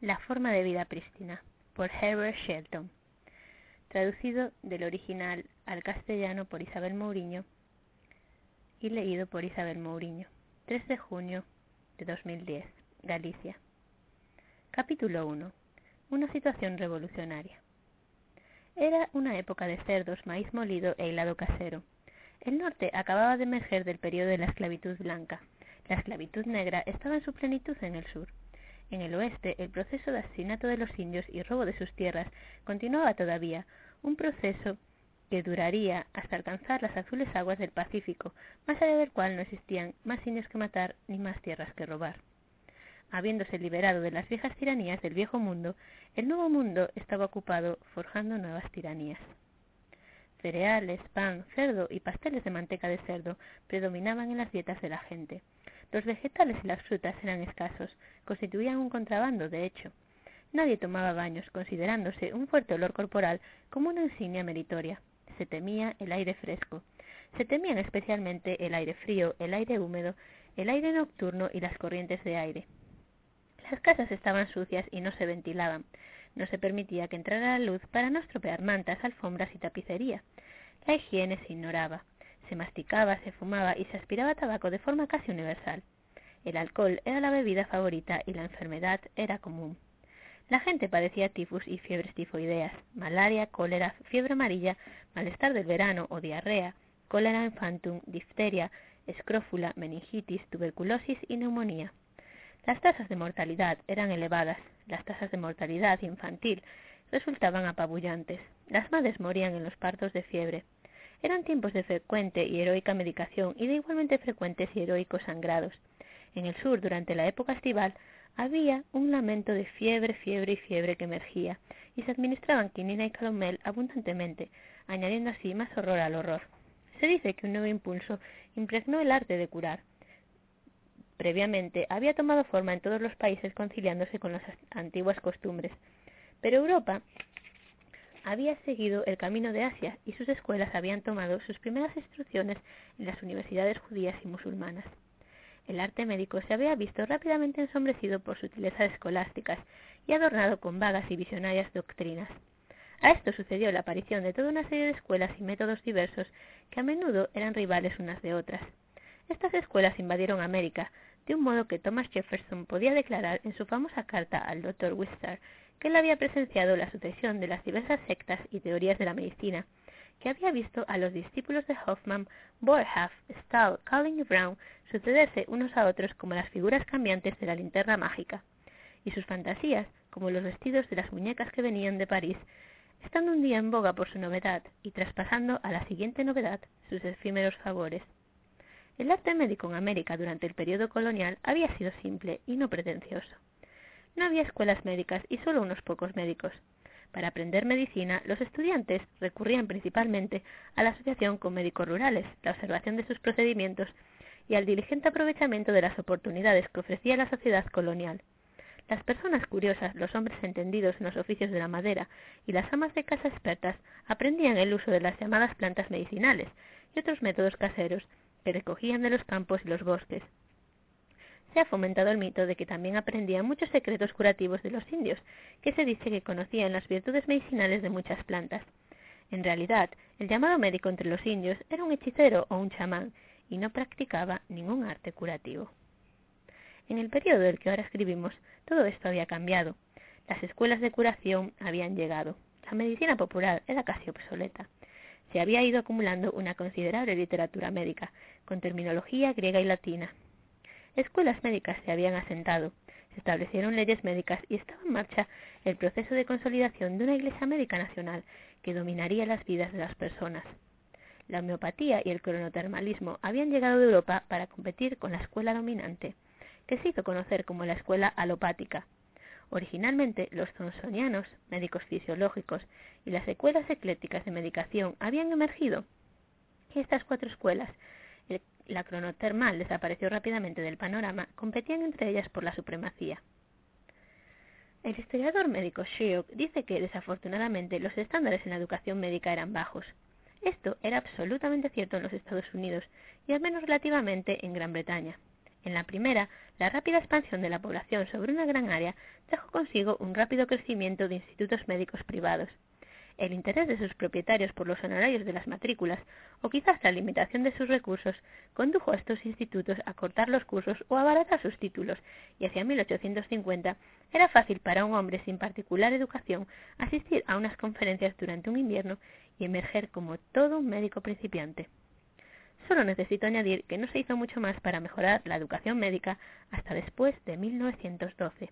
La forma de vida prístina, por Herbert Shelton. Traducido del original al castellano por Isabel Mouriño y leído por Isabel Mouriño. 3 de junio de 2010, Galicia. Capítulo 1. Una situación revolucionaria. Era una época de cerdos, maíz molido e hilado casero. El norte acababa de emerger del periodo de la esclavitud blanca. La esclavitud negra estaba en su plenitud en el sur. En el oeste, el proceso de asesinato de los indios y robo de sus tierras continuaba todavía, un proceso que duraría hasta alcanzar las azules aguas del Pacífico, más allá del cual no existían más indios que matar ni más tierras que robar. Habiéndose liberado de las viejas tiranías del viejo mundo, el nuevo mundo estaba ocupado forjando nuevas tiranías. Cereales, pan, cerdo y pasteles de manteca de cerdo predominaban en las dietas de la gente. Los vegetales y las frutas eran escasos, constituían un contrabando, de hecho. Nadie tomaba baños, considerándose un fuerte olor corporal como una insignia meritoria. Se temía el aire fresco. Se temían especialmente el aire frío, el aire húmedo, el aire nocturno y las corrientes de aire. Las casas estaban sucias y no se ventilaban. No se permitía que entrara la luz para no estropear mantas, alfombras y tapicería. La higiene se ignoraba. Se masticaba, se fumaba y se aspiraba tabaco de forma casi universal. El alcohol era la bebida favorita y la enfermedad era común. La gente padecía tifus y fiebres tifoideas, malaria, cólera, fiebre amarilla, malestar del verano o diarrea, cólera infantum, difteria, escrófula, meningitis, tuberculosis y neumonía. Las tasas de mortalidad eran elevadas. Las tasas de mortalidad infantil resultaban apabullantes. Las madres morían en los partos de fiebre. Eran tiempos de frecuente y heroica medicación y de igualmente frecuentes y heroicos sangrados. En el sur, durante la época estival, había un lamento de fiebre, fiebre y fiebre que emergía, y se administraban quinina y calomel abundantemente, añadiendo así más horror al horror. Se dice que un nuevo impulso impregnó el arte de curar. Previamente había tomado forma en todos los países conciliándose con las antiguas costumbres, pero Europa había seguido el camino de Asia y sus escuelas habían tomado sus primeras instrucciones en las universidades judías y musulmanas. El arte médico se había visto rápidamente ensombrecido por sutilezas escolásticas y adornado con vagas y visionarias doctrinas. A esto sucedió la aparición de toda una serie de escuelas y métodos diversos que a menudo eran rivales unas de otras. Estas escuelas invadieron América, de un modo que Thomas Jefferson podía declarar en su famosa carta al Dr. Wistar que él había presenciado la sucesión de las diversas sectas y teorías de la medicina, que había visto a los discípulos de Hoffman, Boerhaave, Stahl, Cullen y Brown sucederse unos a otros como las figuras cambiantes de la linterna mágica, y sus fantasías, como los vestidos de las muñecas que venían de París, estando un día en boga por su novedad y traspasando a la siguiente novedad sus efímeros favores. El arte médico en América durante el periodo colonial había sido simple y no pretencioso. No había escuelas médicas y solo unos pocos médicos. Para aprender medicina, los estudiantes recurrían principalmente a la asociación con médicos rurales, la observación de sus procedimientos y al diligente aprovechamiento de las oportunidades que ofrecía la sociedad colonial. Las personas curiosas, los hombres entendidos en los oficios de la madera y las amas de casa expertas aprendían el uso de las llamadas plantas medicinales y otros métodos caseros que recogían de los campos y los bosques. Se ha fomentado el mito de que también aprendían muchos secretos curativos de los indios, que se dice que conocían las virtudes medicinales de muchas plantas. En realidad, el llamado médico entre los indios era un hechicero o un chamán, y no practicaba ningún arte curativo. En el periodo del que ahora escribimos, todo esto había cambiado. Las escuelas de curación habían llegado. La medicina popular era casi obsoleta. Se había ido acumulando una considerable literatura médica, con terminología griega y latina. Escuelas médicas se habían asentado, se establecieron leyes médicas y estaba en marcha el proceso de consolidación de una Iglesia médica nacional que dominaría las vidas de las personas. La homeopatía y el cronotermalismo habían llegado de Europa para competir con la escuela dominante, que se hizo conocer como la escuela alopática. Originalmente, los johnsonianos, médicos fisiológicos, y las escuelas eclécticas de medicación habían emergido. Y estas cuatro escuelas, la cronotermal desapareció rápidamente del panorama, competían entre ellas por la supremacía. El historiador médico Sherlock dice que, desafortunadamente, los estándares en la educación médica eran bajos. Esto era absolutamente cierto en los Estados Unidos y al menos relativamente en Gran Bretaña. En la primera, la rápida expansión de la población sobre una gran área trajo consigo un rápido crecimiento de institutos médicos privados. El interés de sus propietarios por los honorarios de las matrículas, o quizás la limitación de sus recursos, condujo a estos institutos a cortar los cursos o abaratar sus títulos, y hacia 1850 era fácil para un hombre sin particular educación asistir a unas conferencias durante un invierno y emerger como todo un médico principiante. Solo necesito añadir que no se hizo mucho más para mejorar la educación médica hasta después de 1912.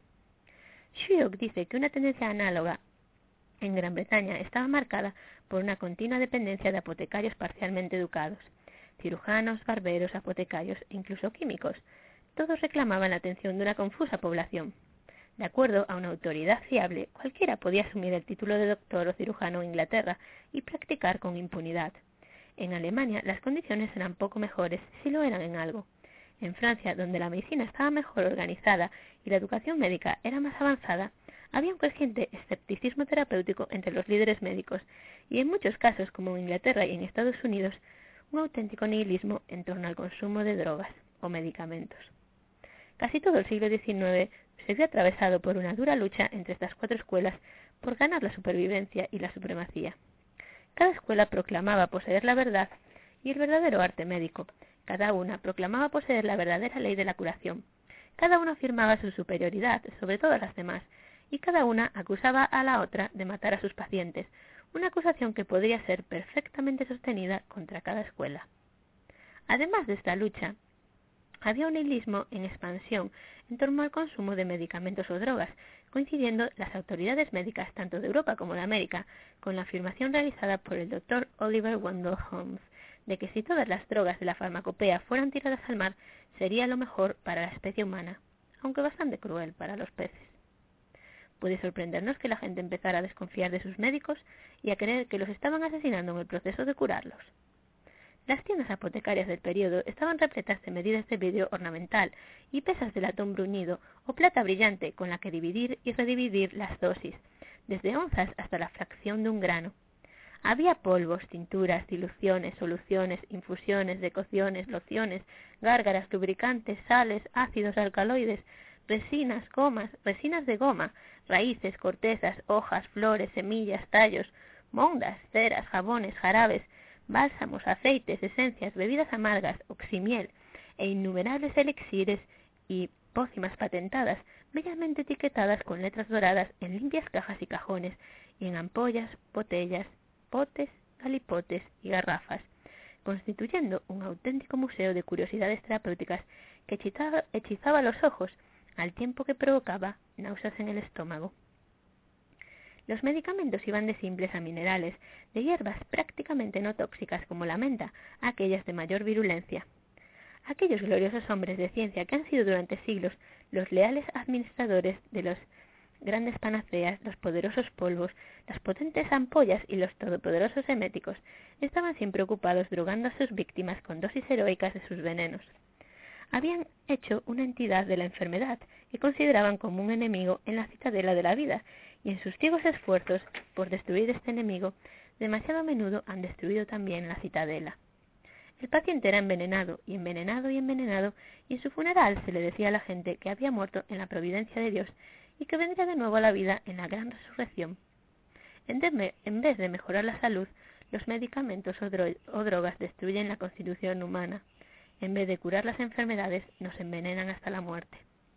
Shuok dice que una tendencia análoga en Gran Bretaña estaba marcada por una continua dependencia de apotecarios parcialmente educados, cirujanos, barberos, apotecarios e incluso químicos. Todos reclamaban la atención de una confusa población. De acuerdo a una autoridad fiable, cualquiera podía asumir el título de doctor o cirujano en Inglaterra y practicar con impunidad. En Alemania las condiciones eran poco mejores, si lo eran en algo. En Francia, donde la medicina estaba mejor organizada y la educación médica era más avanzada, había un creciente escepticismo terapéutico entre los líderes médicos y en muchos casos, como en Inglaterra y en Estados Unidos, un auténtico nihilismo en torno al consumo de drogas o medicamentos. Casi todo el siglo XIX se vio atravesado por una dura lucha entre estas cuatro escuelas por ganar la supervivencia y la supremacía. Cada escuela proclamaba poseer la verdad y el verdadero arte médico. Cada una proclamaba poseer la verdadera ley de la curación. Cada una afirmaba su superioridad sobre todas las demás y cada una acusaba a la otra de matar a sus pacientes, una acusación que podría ser perfectamente sostenida contra cada escuela. Además de esta lucha, había un nihilismo en expansión en torno al consumo de medicamentos o drogas, coincidiendo las autoridades médicas tanto de Europa como de América con la afirmación realizada por el Dr. Oliver Wendell Holmes de que si todas las drogas de la farmacopea fueran tiradas al mar, sería lo mejor para la especie humana, aunque bastante cruel para los peces. Puede sorprendernos que la gente empezara a desconfiar de sus médicos y a creer que los estaban asesinando en el proceso de curarlos. Las tiendas apotecarias del período estaban repletas de medidas de vidrio ornamental y pesas de latón bruñido o plata brillante con la que dividir y redividir las dosis, desde onzas hasta la fracción de un grano. Había polvos, tinturas, diluciones, soluciones, infusiones, decocciones, lociones, gárgaras, lubricantes, sales, ácidos alcaloides, resinas, gomas, resinas de goma, raíces, cortezas, hojas, flores, semillas, tallos, mondas, ceras, jabones, jarabes, bálsamos, aceites, esencias, bebidas amargas, oximiel e innumerables elixires y pócimas patentadas, bellamente etiquetadas con letras doradas en limpias cajas y cajones, y en ampollas, botellas, potes, galipotes y garrafas, constituyendo un auténtico museo de curiosidades terapéuticas que hechizaba los ojos, al tiempo que provocaba náuseas en el estómago. Los medicamentos iban de simples a minerales, de hierbas prácticamente no tóxicas como la menta, a aquellas de mayor virulencia. Aquellos gloriosos hombres de ciencia que han sido durante siglos los leales administradores de los grandes panaceas, los poderosos polvos, las potentes ampollas y los todopoderosos eméticos, estaban siempre ocupados drogando a sus víctimas con dosis heroicas de sus venenos. Habían hecho una entidad de la enfermedad que consideraban como un enemigo en la citadela de la vida, y en sus ciegos esfuerzos por destruir este enemigo, demasiado a menudo han destruido también la citadela. El paciente era envenenado, y envenenado, y envenenado, y en su funeral se le decía a la gente que había muerto en la providencia de Dios y que vendría de nuevo a la vida en la gran resurrección. En vez de mejorar la salud, los medicamentos o drogas destruyen la constitución humana. En vez de curar las enfermedades, nos envenenan hasta la muerte.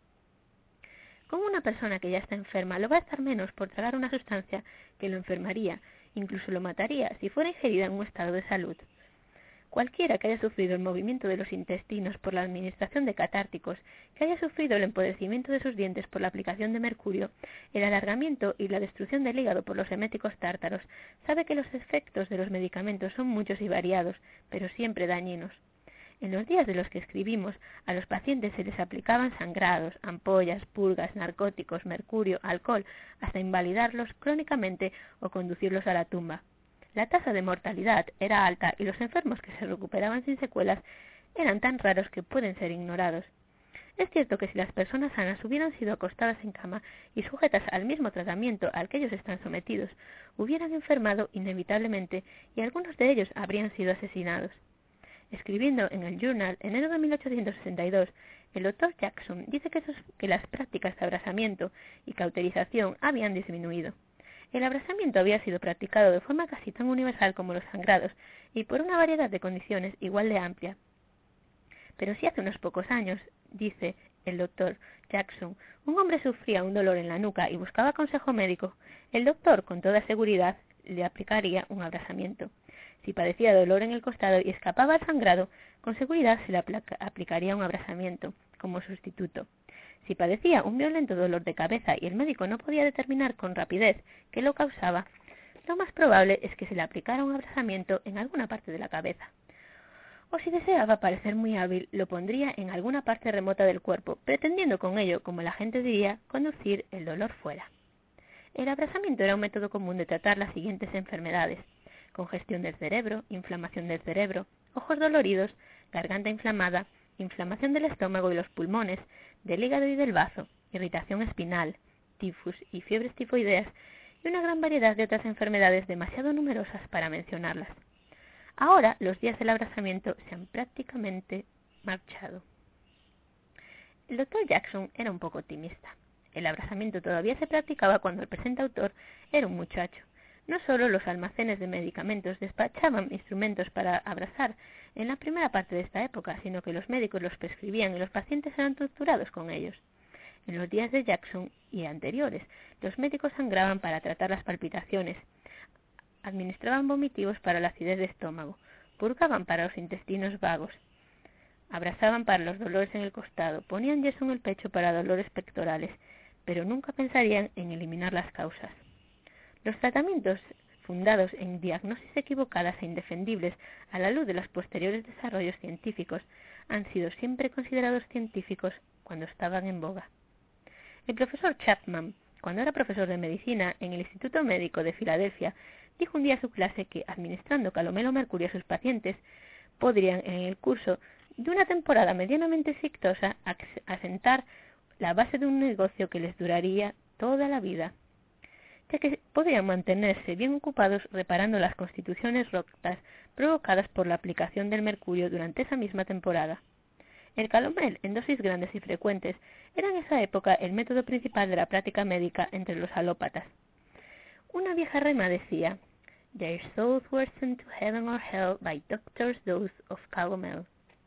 Como una persona que ya está enferma lo va a estar menos por tragar una sustancia que lo enfermaría, incluso lo mataría si fuera ingerida en un estado de salud. Cualquiera que haya sufrido el movimiento de los intestinos por la administración de catárticos, que haya sufrido el empobrecimiento de sus dientes por la aplicación de mercurio, el alargamiento y la destrucción del hígado por los eméticos tártaros, sabe que los efectos de los medicamentos son muchos y variados, pero siempre dañinos. En los días de los que escribimos, a los pacientes se les aplicaban sangrados, ampollas, purgas, narcóticos, mercurio, alcohol, hasta invalidarlos crónicamente o conducirlos a la tumba. La tasa de mortalidad era alta y los enfermos que se recuperaban sin secuelas eran tan raros que pueden ser ignorados. Es cierto que si las personas sanas hubieran sido acostadas en cama y sujetas al mismo tratamiento al que ellos están sometidos, hubieran enfermado inevitablemente y algunos de ellos habrían sido asesinados. Escribiendo en el Journal, enero de 1862, El doctor Jackson dice que las prácticas de abrasamiento y cauterización habían disminuido. El abrasamiento había sido practicado de forma casi tan universal como los sangrados y por una variedad de condiciones igual de amplia. Pero si hace unos pocos años, dice el doctor Jackson, un hombre sufría un dolor en la nuca y buscaba consejo médico, el doctor con toda seguridad le aplicaría un abrasamiento. Si padecía dolor en el costado y escapaba al sangrado, con seguridad se le aplicaría un abrasamiento como sustituto. Si padecía un violento dolor de cabeza y el médico no podía determinar con rapidez qué lo causaba, lo más probable es que se le aplicara un abrasamiento en alguna parte de la cabeza. O si deseaba parecer muy hábil, lo pondría en alguna parte remota del cuerpo, pretendiendo con ello, como la gente diría, conducir el dolor fuera. El abrasamiento era un método común de tratar las siguientes enfermedades: congestión del cerebro, inflamación del cerebro, ojos doloridos, garganta inflamada, inflamación del estómago y los pulmones, del hígado y del bazo, irritación espinal, tifus y fiebres tifoideas y una gran variedad de otras enfermedades demasiado numerosas para mencionarlas. Ahora los días del abrasamiento se han prácticamente marchado. El doctor Jackson era un poco optimista. El abrasamiento todavía se practicaba cuando el presente autor era un muchacho. No solo los almacenes de medicamentos despachaban instrumentos para abrasar en la primera parte de esta época, sino que los médicos los prescribían y los pacientes eran torturados con ellos. En los días de Jackson y anteriores, los médicos sangraban para tratar las palpitaciones, administraban vomitivos para la acidez de estómago, purgaban para los intestinos vagos, abrasaban para los dolores en el costado, ponían yeso en el pecho para dolores pectorales, pero nunca pensarían en eliminar las causas. Los tratamientos fundados en diagnosis equivocadas e indefendibles a la luz de los posteriores desarrollos científicos han sido siempre considerados científicos cuando estaban en boga. El profesor Chapman, cuando era profesor de medicina en el Instituto Médico de Filadelfia, dijo un día a su clase que, administrando calomel o mercurio a sus pacientes, podrían, en el curso de una temporada medianamente exitosa, asentar la base de un negocio que les duraría toda la vida, ya que podrían mantenerse bien ocupados reparando las constituciones rotas provocadas por la aplicación del mercurio durante esa misma temporada. El calomel, en dosis grandes y frecuentes, era en esa época el método principal de la práctica médica entre los alópatas. Una vieja rema decía: "Their souls were sent to heaven or hell by doctor's dose of calomel".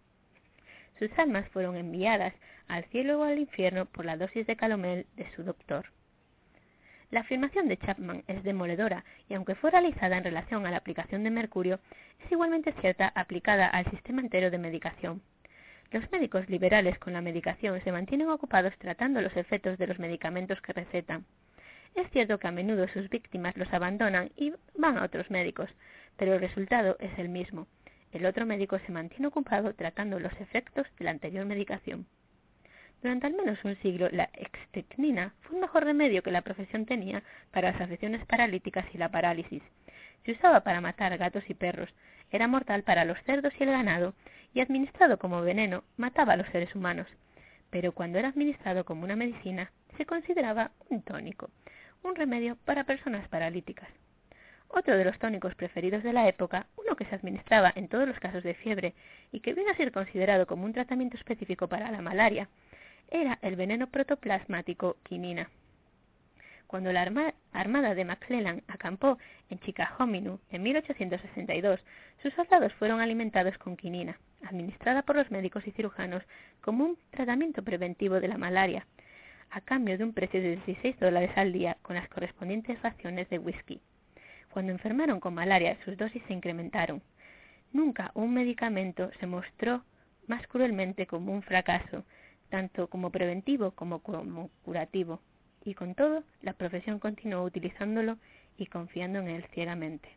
Sus almas fueron enviadas al cielo o al infierno por la dosis de calomel de su doctor. La afirmación de Chapman es demoledora y, aunque fue realizada en relación a la aplicación de mercurio, es igualmente cierta aplicada al sistema entero de medicación. Los médicos liberales con la medicación se mantienen ocupados tratando los efectos de los medicamentos que recetan. Es cierto que a menudo sus víctimas los abandonan y van a otros médicos, pero el resultado es el mismo. El otro médico se mantiene ocupado tratando los efectos de la anterior medicación. Durante al menos un siglo, la estecnina fue un mejor remedio que la profesión tenía para las afecciones paralíticas y la parálisis. Se usaba para matar gatos y perros, era mortal para los cerdos y el ganado, y administrado como veneno, mataba a los seres humanos. Pero cuando era administrado como una medicina, se consideraba un tónico, un remedio para personas paralíticas. Otro de los tónicos preferidos de la época, uno que se administraba en todos los casos de fiebre y que viene a ser considerado como un tratamiento específico para la malaria, era el veneno protoplasmático quinina. Cuando la armada de McClellan acampó en Chickahominy en 1862, sus soldados fueron alimentados con quinina, administrada por los médicos y cirujanos como un tratamiento preventivo de la malaria, a cambio de un precio de $16 al día con las correspondientes raciones de whisky. Cuando enfermaron con malaria, sus dosis se incrementaron. Nunca un medicamento se mostró más cruelmente como un fracaso, tanto como preventivo como curativo, y con todo, la profesión continuó utilizándolo y confiando en él ciegamente.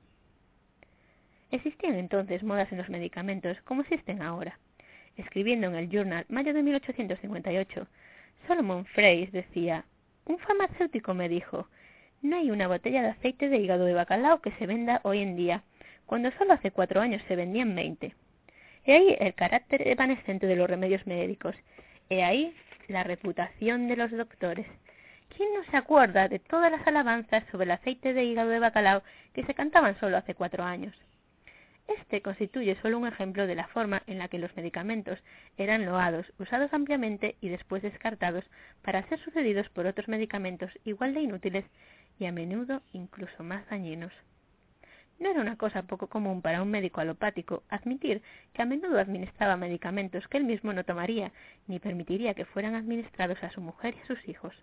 Existían entonces modas en los medicamentos como existen ahora. Escribiendo en el Journal, mayo de 1858, Solomon Fraser decía: "Un farmacéutico me dijo, no hay una botella de aceite de hígado de bacalao que se venda hoy en día, cuando solo hace 4 años se vendían 20. He ahí el carácter evanescente de los remedios médicos. He ahí la reputación de los doctores. ¿Quién no se acuerda de todas las alabanzas sobre el aceite de hígado de bacalao que se cantaban solo hace 4 años? Este constituye solo un ejemplo de la forma en la que los medicamentos eran loados, usados ampliamente y después descartados para ser sucedidos por otros medicamentos igual de inútiles y a menudo incluso más dañinos. No era una cosa poco común para un médico alopático admitir que a menudo administraba medicamentos que él mismo no tomaría, ni permitiría que fueran administrados a su mujer y a sus hijos.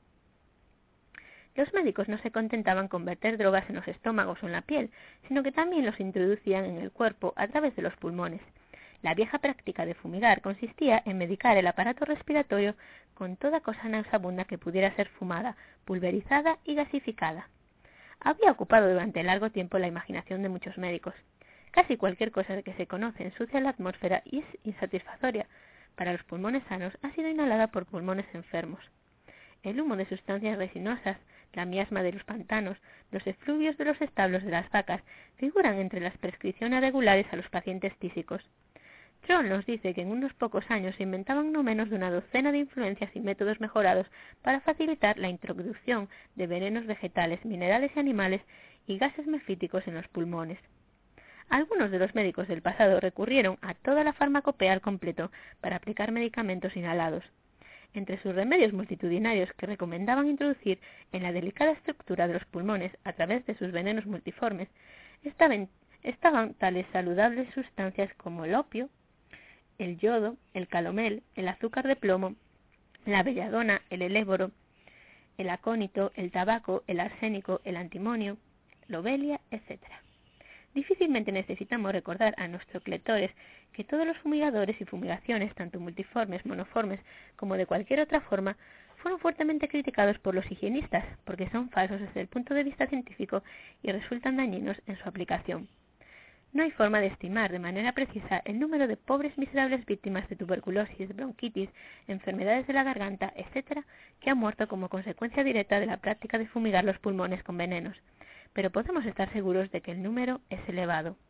Los médicos no se contentaban con verter drogas en los estómagos o en la piel, sino que también los introducían en el cuerpo a través de los pulmones. La vieja práctica de fumigar consistía en medicar el aparato respiratorio con toda cosa nauseabunda que pudiera ser fumada, pulverizada y gasificada. Había ocupado durante largo tiempo la imaginación de muchos médicos. Casi cualquier cosa que se conoce ensucia la atmósfera y es insatisfactoria para los pulmones sanos ha sido inhalada por pulmones enfermos. El humo de sustancias resinosas, la miasma de los pantanos, los efluvios de los establos de las vacas figuran entre las prescripciones regulares a los pacientes tísicos. Troll nos dice que en unos pocos años se inventaban no menos de una docena de influencias y métodos mejorados para facilitar la introducción de venenos vegetales, minerales y animales y gases mefíticos en los pulmones. Algunos de los médicos del pasado recurrieron a toda la farmacopea al completo para aplicar medicamentos inhalados. Entre sus remedios multitudinarios que recomendaban introducir en la delicada estructura de los pulmones a través de sus venenos multiformes, estaban tales saludables sustancias como el opio, el yodo, el calomel, el azúcar de plomo, la belladona, el eléboro, el acónito, el tabaco, el arsénico, el antimonio, lobelia, etc. Difícilmente necesitamos recordar a nuestros lectores que todos los fumigadores y fumigaciones, tanto multiformes, monoformes, como de cualquier otra forma, fueron fuertemente criticados por los higienistas, porque son falsos desde el punto de vista científico y resultan dañinos en su aplicación. No hay forma de estimar de manera precisa el número de pobres miserables víctimas de tuberculosis, bronquitis, enfermedades de la garganta, etc., que han muerto como consecuencia directa de la práctica de fumigar los pulmones con venenos, pero podemos estar seguros de que el número es elevado.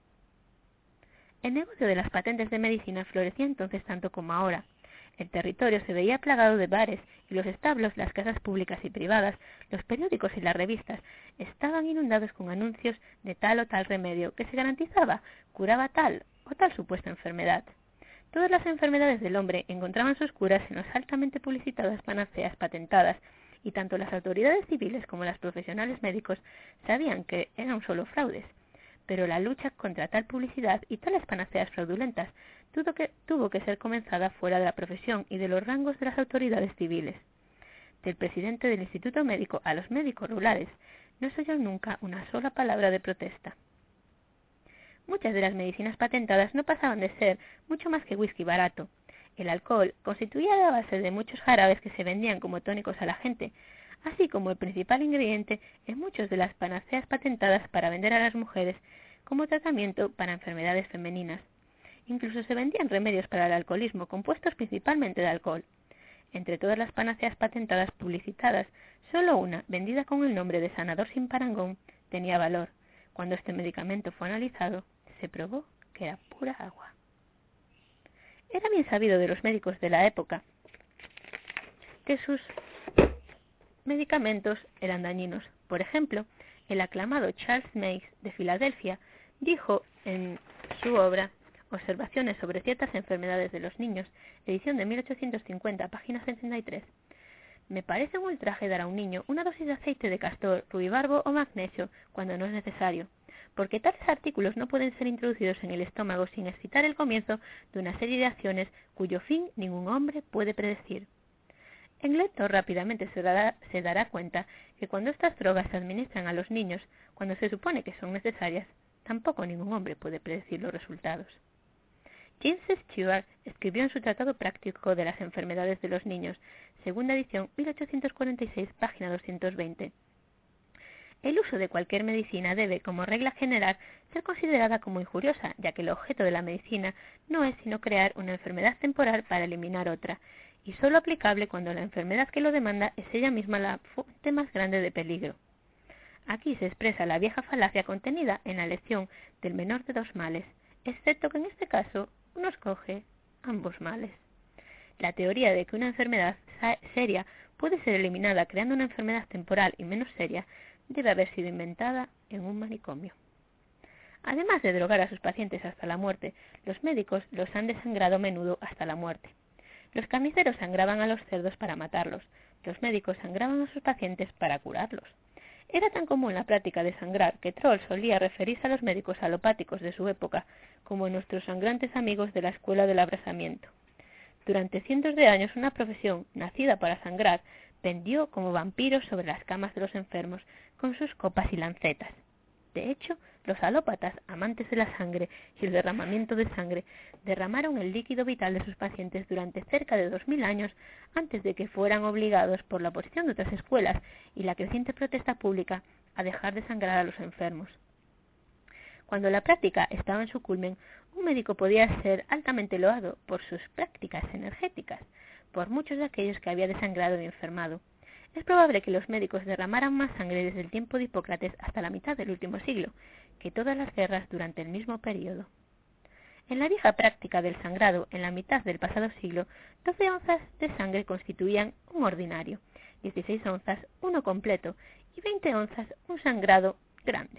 El negocio de las patentes de medicina florecía entonces tanto como ahora. El territorio se veía plagado de bares y los establos, las casas públicas y privadas, los periódicos y las revistas estaban inundados con anuncios de tal o tal remedio que se garantizaba curaba tal o tal supuesta enfermedad. Todas las enfermedades del hombre encontraban sus curas en las altamente publicitadas panaceas patentadas y tanto las autoridades civiles como las profesionales médicos sabían que eran solo fraudes. Pero la lucha contra tal publicidad y tales panaceas fraudulentas tuvo que ser comenzada fuera de la profesión y de los rangos de las autoridades civiles. Del presidente del Instituto Médico a los médicos rurales no se oyó nunca una sola palabra de protesta. Muchas de las medicinas patentadas no pasaban de ser mucho más que whisky barato. El alcohol constituía la base de muchos jarabes que se vendían como tónicos a la gente, así como el principal ingrediente en muchas de las panaceas patentadas para vender a las mujeres como tratamiento para enfermedades femeninas. Incluso se vendían remedios para el alcoholismo compuestos principalmente de alcohol. Entre todas las panaceas patentadas publicitadas, solo una, vendida con el nombre de sanador sin parangón, tenía valor. Cuando este medicamento fue analizado, se probó que era pura agua. Era bien sabido de los médicos de la época que sus medicamentos eran dañinos. Por ejemplo, el aclamado Charles Meigs de Filadelfia dijo en su obra Observaciones sobre ciertas enfermedades de los niños, edición de 1850, página 63. Me parece un ultraje dar a un niño una dosis de aceite de castor, ruibarbo o magnesio cuando no es necesario, porque tales artículos no pueden ser introducidos en el estómago sin excitar el comienzo de una serie de acciones cuyo fin ningún hombre puede predecir. El lector rápidamente se dará cuenta que cuando estas drogas se administran a los niños, cuando se supone que son necesarias, tampoco ningún hombre puede predecir los resultados. James Stewart escribió en su Tratado Práctico de las Enfermedades de los Niños, segunda edición, 1846, página 220. El uso de cualquier medicina debe, como regla general, ser considerada como injuriosa, ya que el objeto de la medicina no es sino crear una enfermedad temporal para eliminar otra, y sólo aplicable cuando la enfermedad que lo demanda es ella misma la fuente más grande de peligro. Aquí se expresa la vieja falacia contenida en la lección del menor de dos males, excepto que en este caso uno escoge ambos males. La teoría de que una enfermedad seria puede ser eliminada creando una enfermedad temporal y menos seria debe haber sido inventada en un manicomio. Además de drogar a sus pacientes hasta la muerte, los médicos los han desangrado a menudo hasta la muerte. Los carniceros sangraban a los cerdos para matarlos. Los médicos sangraban a sus pacientes para curarlos. Era tan común la práctica de sangrar que Troll solía referirse a los médicos alopáticos de su época como nuestros sangrantes amigos de la escuela del abrasamiento. Durante cientos de años una profesión, nacida para sangrar, pendió como vampiros sobre las camas de los enfermos con sus copas y lancetas. De hecho, los alópatas, amantes de la sangre y el derramamiento de sangre, derramaron el líquido vital de sus pacientes durante cerca de 2000 años antes de que fueran obligados por la oposición de otras escuelas y la creciente protesta pública a dejar de sangrar a los enfermos. Cuando la práctica estaba en su culmen, un médico podía ser altamente loado por sus prácticas energéticas, por muchos de aquellos que había desangrado y enfermado. Es probable que los médicos derramaran más sangre desde el tiempo de Hipócrates hasta la mitad del último siglo, que todas las guerras durante el mismo período. En la vieja práctica del sangrado, en la mitad del pasado siglo, 12 onzas de sangre constituían un ordinario, 16 onzas uno completo y 20 onzas un sangrado grande.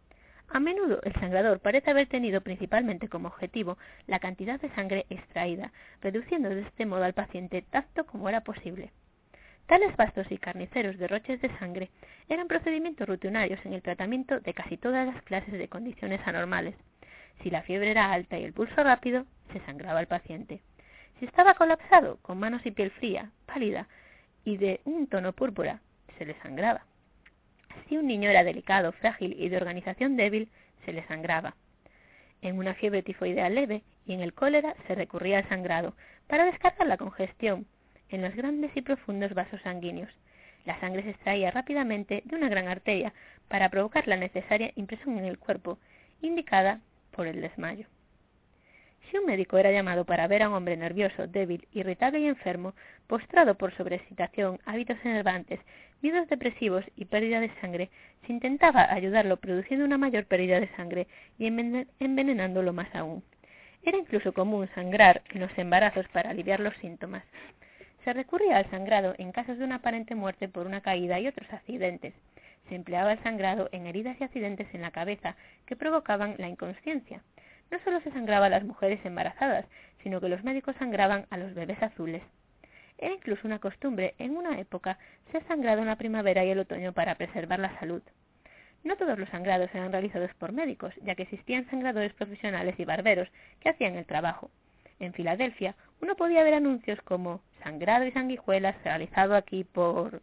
A menudo el sangrador parece haber tenido principalmente como objetivo la cantidad de sangre extraída, reduciendo de este modo al paciente tanto como era posible. Tales vastos y carniceros derroches de sangre eran procedimientos rutinarios en el tratamiento de casi todas las clases de condiciones anormales. Si la fiebre era alta y el pulso rápido, se sangraba al paciente. Si estaba colapsado, con manos y piel fría, pálida y de un tono púrpura, se le sangraba. Si un niño era delicado, frágil y de organización débil, se le sangraba. En una fiebre tifoidea leve y en el cólera se recurría al sangrado para descargar la congestión en los grandes y profundos vasos sanguíneos. La sangre se extraía rápidamente de una gran arteria para provocar la necesaria impresión en el cuerpo, indicada por el desmayo. Si un médico era llamado para ver a un hombre nervioso, débil, irritable y enfermo, postrado por sobreexcitación, hábitos enervantes, miedos depresivos y pérdida de sangre, se intentaba ayudarlo produciendo una mayor pérdida de sangre y envenenándolo más aún. Era incluso común sangrar en los embarazos para aliviar los síntomas. Se recurría al sangrado en casos de una aparente muerte por una caída y otros accidentes. Se empleaba el sangrado en heridas y accidentes en la cabeza que provocaban la inconsciencia. No solo se sangraba a las mujeres embarazadas, sino que los médicos sangraban a los bebés azules. Era incluso una costumbre en una época ser sangrado en la primavera y el otoño para preservar la salud. No todos los sangrados eran realizados por médicos, ya que existían sangradores profesionales y barberos que hacían el trabajo. En Filadelfia, uno podía ver anuncios como sangrado y sanguijuelas realizado aquí por...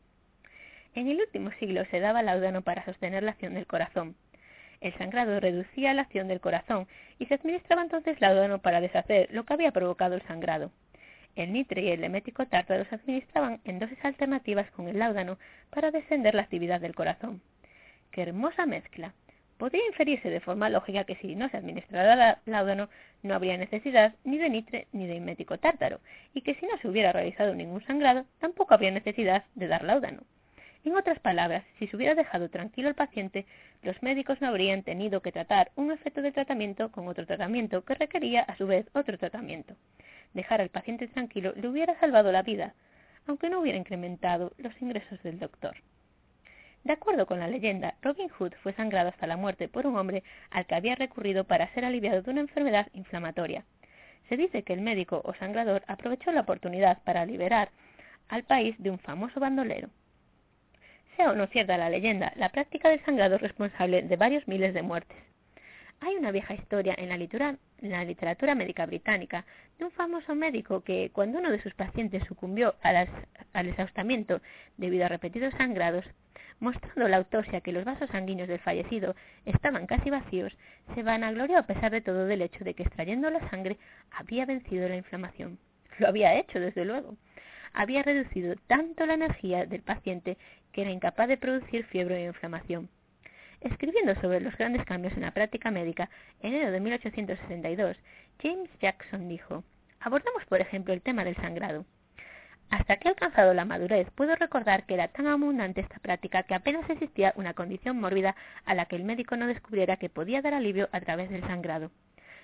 En el último siglo se daba láudano para sostener la acción del corazón. El sangrado reducía la acción del corazón y se administraba entonces láudano para deshacer lo que había provocado el sangrado. El nitre y el emético tártaro se administraban en dosis alternativas con el láudano para descender la actividad del corazón. ¡Qué hermosa mezcla! Podría inferirse de forma lógica que si no se administrara láudano no habría necesidad ni de nitre ni de emético tártaro, y que si no se hubiera realizado ningún sangrado tampoco habría necesidad de dar láudano. En otras palabras, si se hubiera dejado tranquilo al paciente, los médicos no habrían tenido que tratar un efecto de tratamiento con otro tratamiento que requería a su vez otro tratamiento. Dejar al paciente tranquilo le hubiera salvado la vida, aunque no hubiera incrementado los ingresos del doctor. De acuerdo con la leyenda, Robin Hood fue sangrado hasta la muerte por un hombre al que había recurrido para ser aliviado de una enfermedad inflamatoria. Se dice que el médico o sangrador aprovechó la oportunidad para liberar al país de un famoso bandolero. Sea o no cierta la leyenda, la práctica del sangrado es responsable de varios miles de muertes. Hay una vieja historia en la literatura médica británica de un famoso médico que, cuando uno de sus pacientes sucumbió al exhaustamiento debido a repetidos sangrados, mostrando la autopsia que los vasos sanguíneos del fallecido estaban casi vacíos, se vanaglorió a pesar de todo del hecho de que extrayendo la sangre había vencido la inflamación. Lo había hecho, desde luego. Había reducido tanto la energía del paciente que era incapaz de producir fiebre o inflamación. Escribiendo sobre los grandes cambios en la práctica médica, en enero de 1862, James Jackson dijo: abordamos por ejemplo el tema del sangrado. Hasta que he alcanzado la madurez, puedo recordar que era tan abundante esta práctica que apenas existía una condición mórbida a la que el médico no descubriera que podía dar alivio a través del sangrado.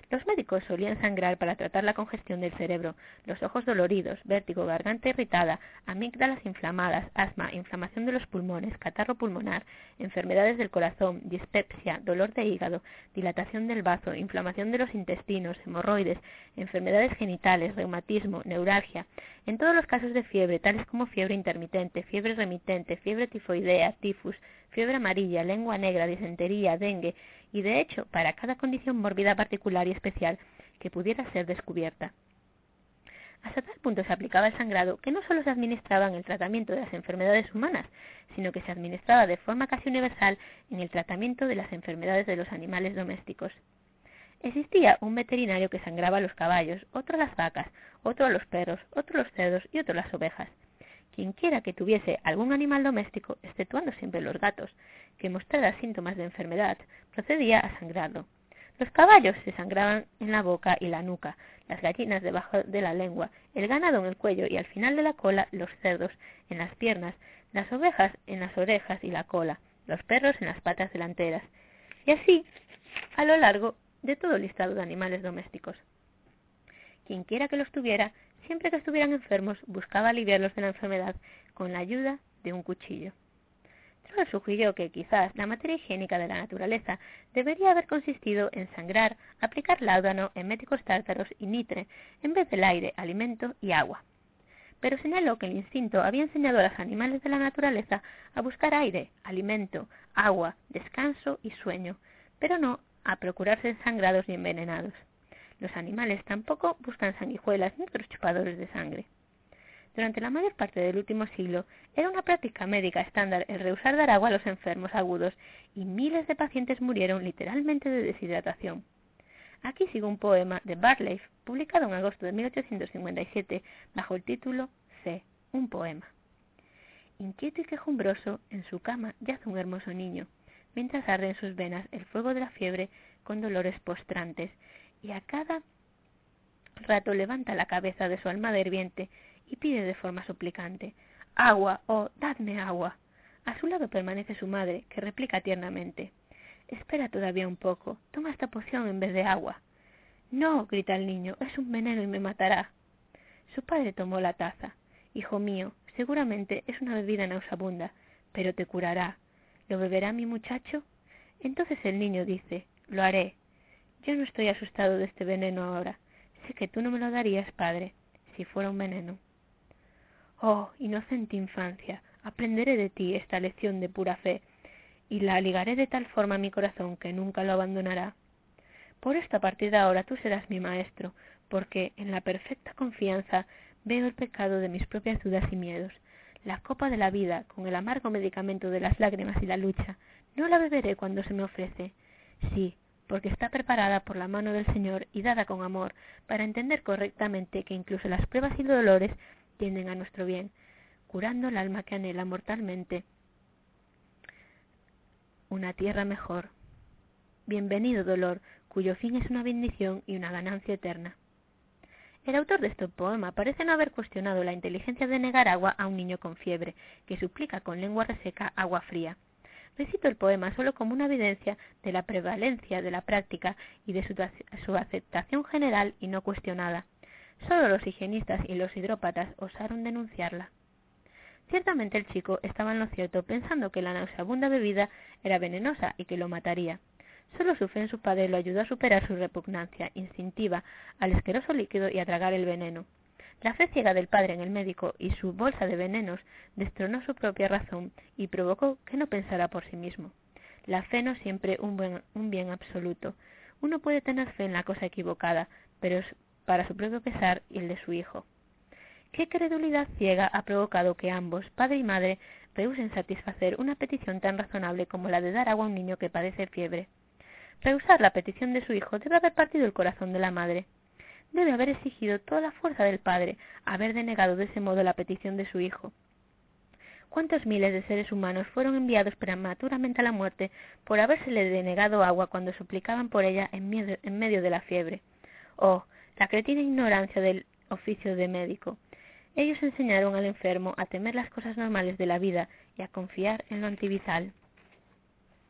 Los médicos solían sangrar para tratar la congestión del cerebro, los ojos doloridos, vértigo, garganta irritada, amígdalas inflamadas, asma, inflamación de los pulmones, catarro pulmonar, enfermedades del corazón, dispepsia, dolor de hígado, dilatación del bazo, inflamación de los intestinos, hemorroides, enfermedades genitales, reumatismo, neuralgia. En todos los casos de fiebre, tales como fiebre intermitente, fiebre remitente, fiebre tifoidea, tifus, fiebre amarilla, lengua negra, disentería, dengue, y de hecho, para cada condición mórbida particular y especial que pudiera ser descubierta. Hasta tal punto se aplicaba el sangrado que no solo se administraba en el tratamiento de las enfermedades humanas, sino que se administraba de forma casi universal en el tratamiento de las enfermedades de los animales domésticos. Existía un veterinario que sangraba a los caballos, otro a las vacas, otro a los perros, otro a los cerdos y otro a las ovejas. Quienquiera que tuviese algún animal doméstico, exceptuando siempre los gatos, que mostrara síntomas de enfermedad, procedía a sangrarlo. Los caballos se sangraban en la boca y la nuca, las gallinas debajo de la lengua, el ganado en el cuello y al final de la cola, los cerdos en las piernas, las ovejas en las orejas y la cola, los perros en las patas delanteras, y así a lo largo de todo el listado de animales domésticos. Quienquiera que los tuviera, siempre que estuvieran enfermos, buscaba aliviarlos de la enfermedad con la ayuda de un cuchillo. Troll sugirió que quizás la materia higiénica de la naturaleza debería haber consistido en sangrar, aplicar láudano, eméticos tártaros y nitre, en vez del aire, alimento y agua. Pero señaló que el instinto había enseñado a los animales de la naturaleza a buscar aire, alimento, agua, descanso y sueño, pero no a procurarse ensangrados ni envenenados. Los animales tampoco buscan sanguijuelas ni otros chupadores de sangre. Durante la mayor parte del último siglo, era una práctica médica estándar el rehusar dar agua a los enfermos agudos y miles de pacientes murieron literalmente de deshidratación. Aquí sigue un poema de Bartlett, publicado en agosto de 1857, bajo el título C, un poema. Inquieto y quejumbroso, en su cama yace un hermoso niño, mientras arde en sus venas el fuego de la fiebre con dolores postrantes, y a cada rato levanta la cabeza de su alma hirviente y pide de forma suplicante: «Agua, oh, dadme agua». A su lado permanece su madre, que replica tiernamente: «Espera todavía un poco, toma esta poción en vez de agua». «No», grita el niño, «es un veneno y me matará». Su padre tomó la taza. «Hijo mío, seguramente es una bebida nauseabunda, pero te curará. ¿Lo beberá mi muchacho?». Entonces el niño dice: «Lo haré. Yo no estoy asustado de este veneno ahora. Sé que tú no me lo darías, padre, si fuera un veneno». Oh, inocente infancia, aprenderé de ti esta lección de pura fe, y la ligaré de tal forma a mi corazón que nunca lo abandonará. Por esto a partir de ahora tú serás mi maestro, porque en la perfecta confianza veo el pecado de mis propias dudas y miedos. La copa de la vida, con el amargo medicamento de las lágrimas y la lucha, no la beberé cuando se me ofrece. Sí, porque está preparada por la mano del Señor y dada con amor, para entender correctamente que incluso las pruebas y dolores tienden a nuestro bien, curando el alma que anhela mortalmente una tierra mejor. Bienvenido dolor, cuyo fin es una bendición y una ganancia eterna. El autor de este poema parece no haber cuestionado la inteligencia de negar agua a un niño con fiebre, que suplica con lengua reseca agua fría. Recito el poema solo como una evidencia de la prevalencia de la práctica y de su aceptación general y no cuestionada. Solo los higienistas y los hidrópatas osaron denunciarla. Ciertamente el chico estaba en lo cierto, pensando que la nauseabunda bebida era venenosa y que lo mataría. Solo su fe en su padre lo ayudó a superar su repugnancia instintiva al asqueroso líquido y a tragar el veneno. La fe ciega del padre en el médico y su bolsa de venenos destronó su propia razón y provocó que no pensara por sí mismo. La fe no es siempre un bien absoluto. Uno puede tener fe en la cosa equivocada, pero es para su propio pesar y el de su hijo. ¿Qué credulidad ciega ha provocado que ambos, padre y madre, rehúsen satisfacer una petición tan razonable como la de dar agua a un niño que padece fiebre? Rehusar la petición de su hijo debe haber partido el corazón de la madre. Debe haber exigido toda la fuerza del padre haber denegado de ese modo la petición de su hijo. ¿Cuántos miles de seres humanos fueron enviados prematuramente a la muerte por habérsele denegado agua cuando suplicaban por ella en medio de la fiebre? Oh, la cretina ignorancia del oficio de médico. Ellos enseñaron al enfermo a temer las cosas normales de la vida y a confiar en lo antivital.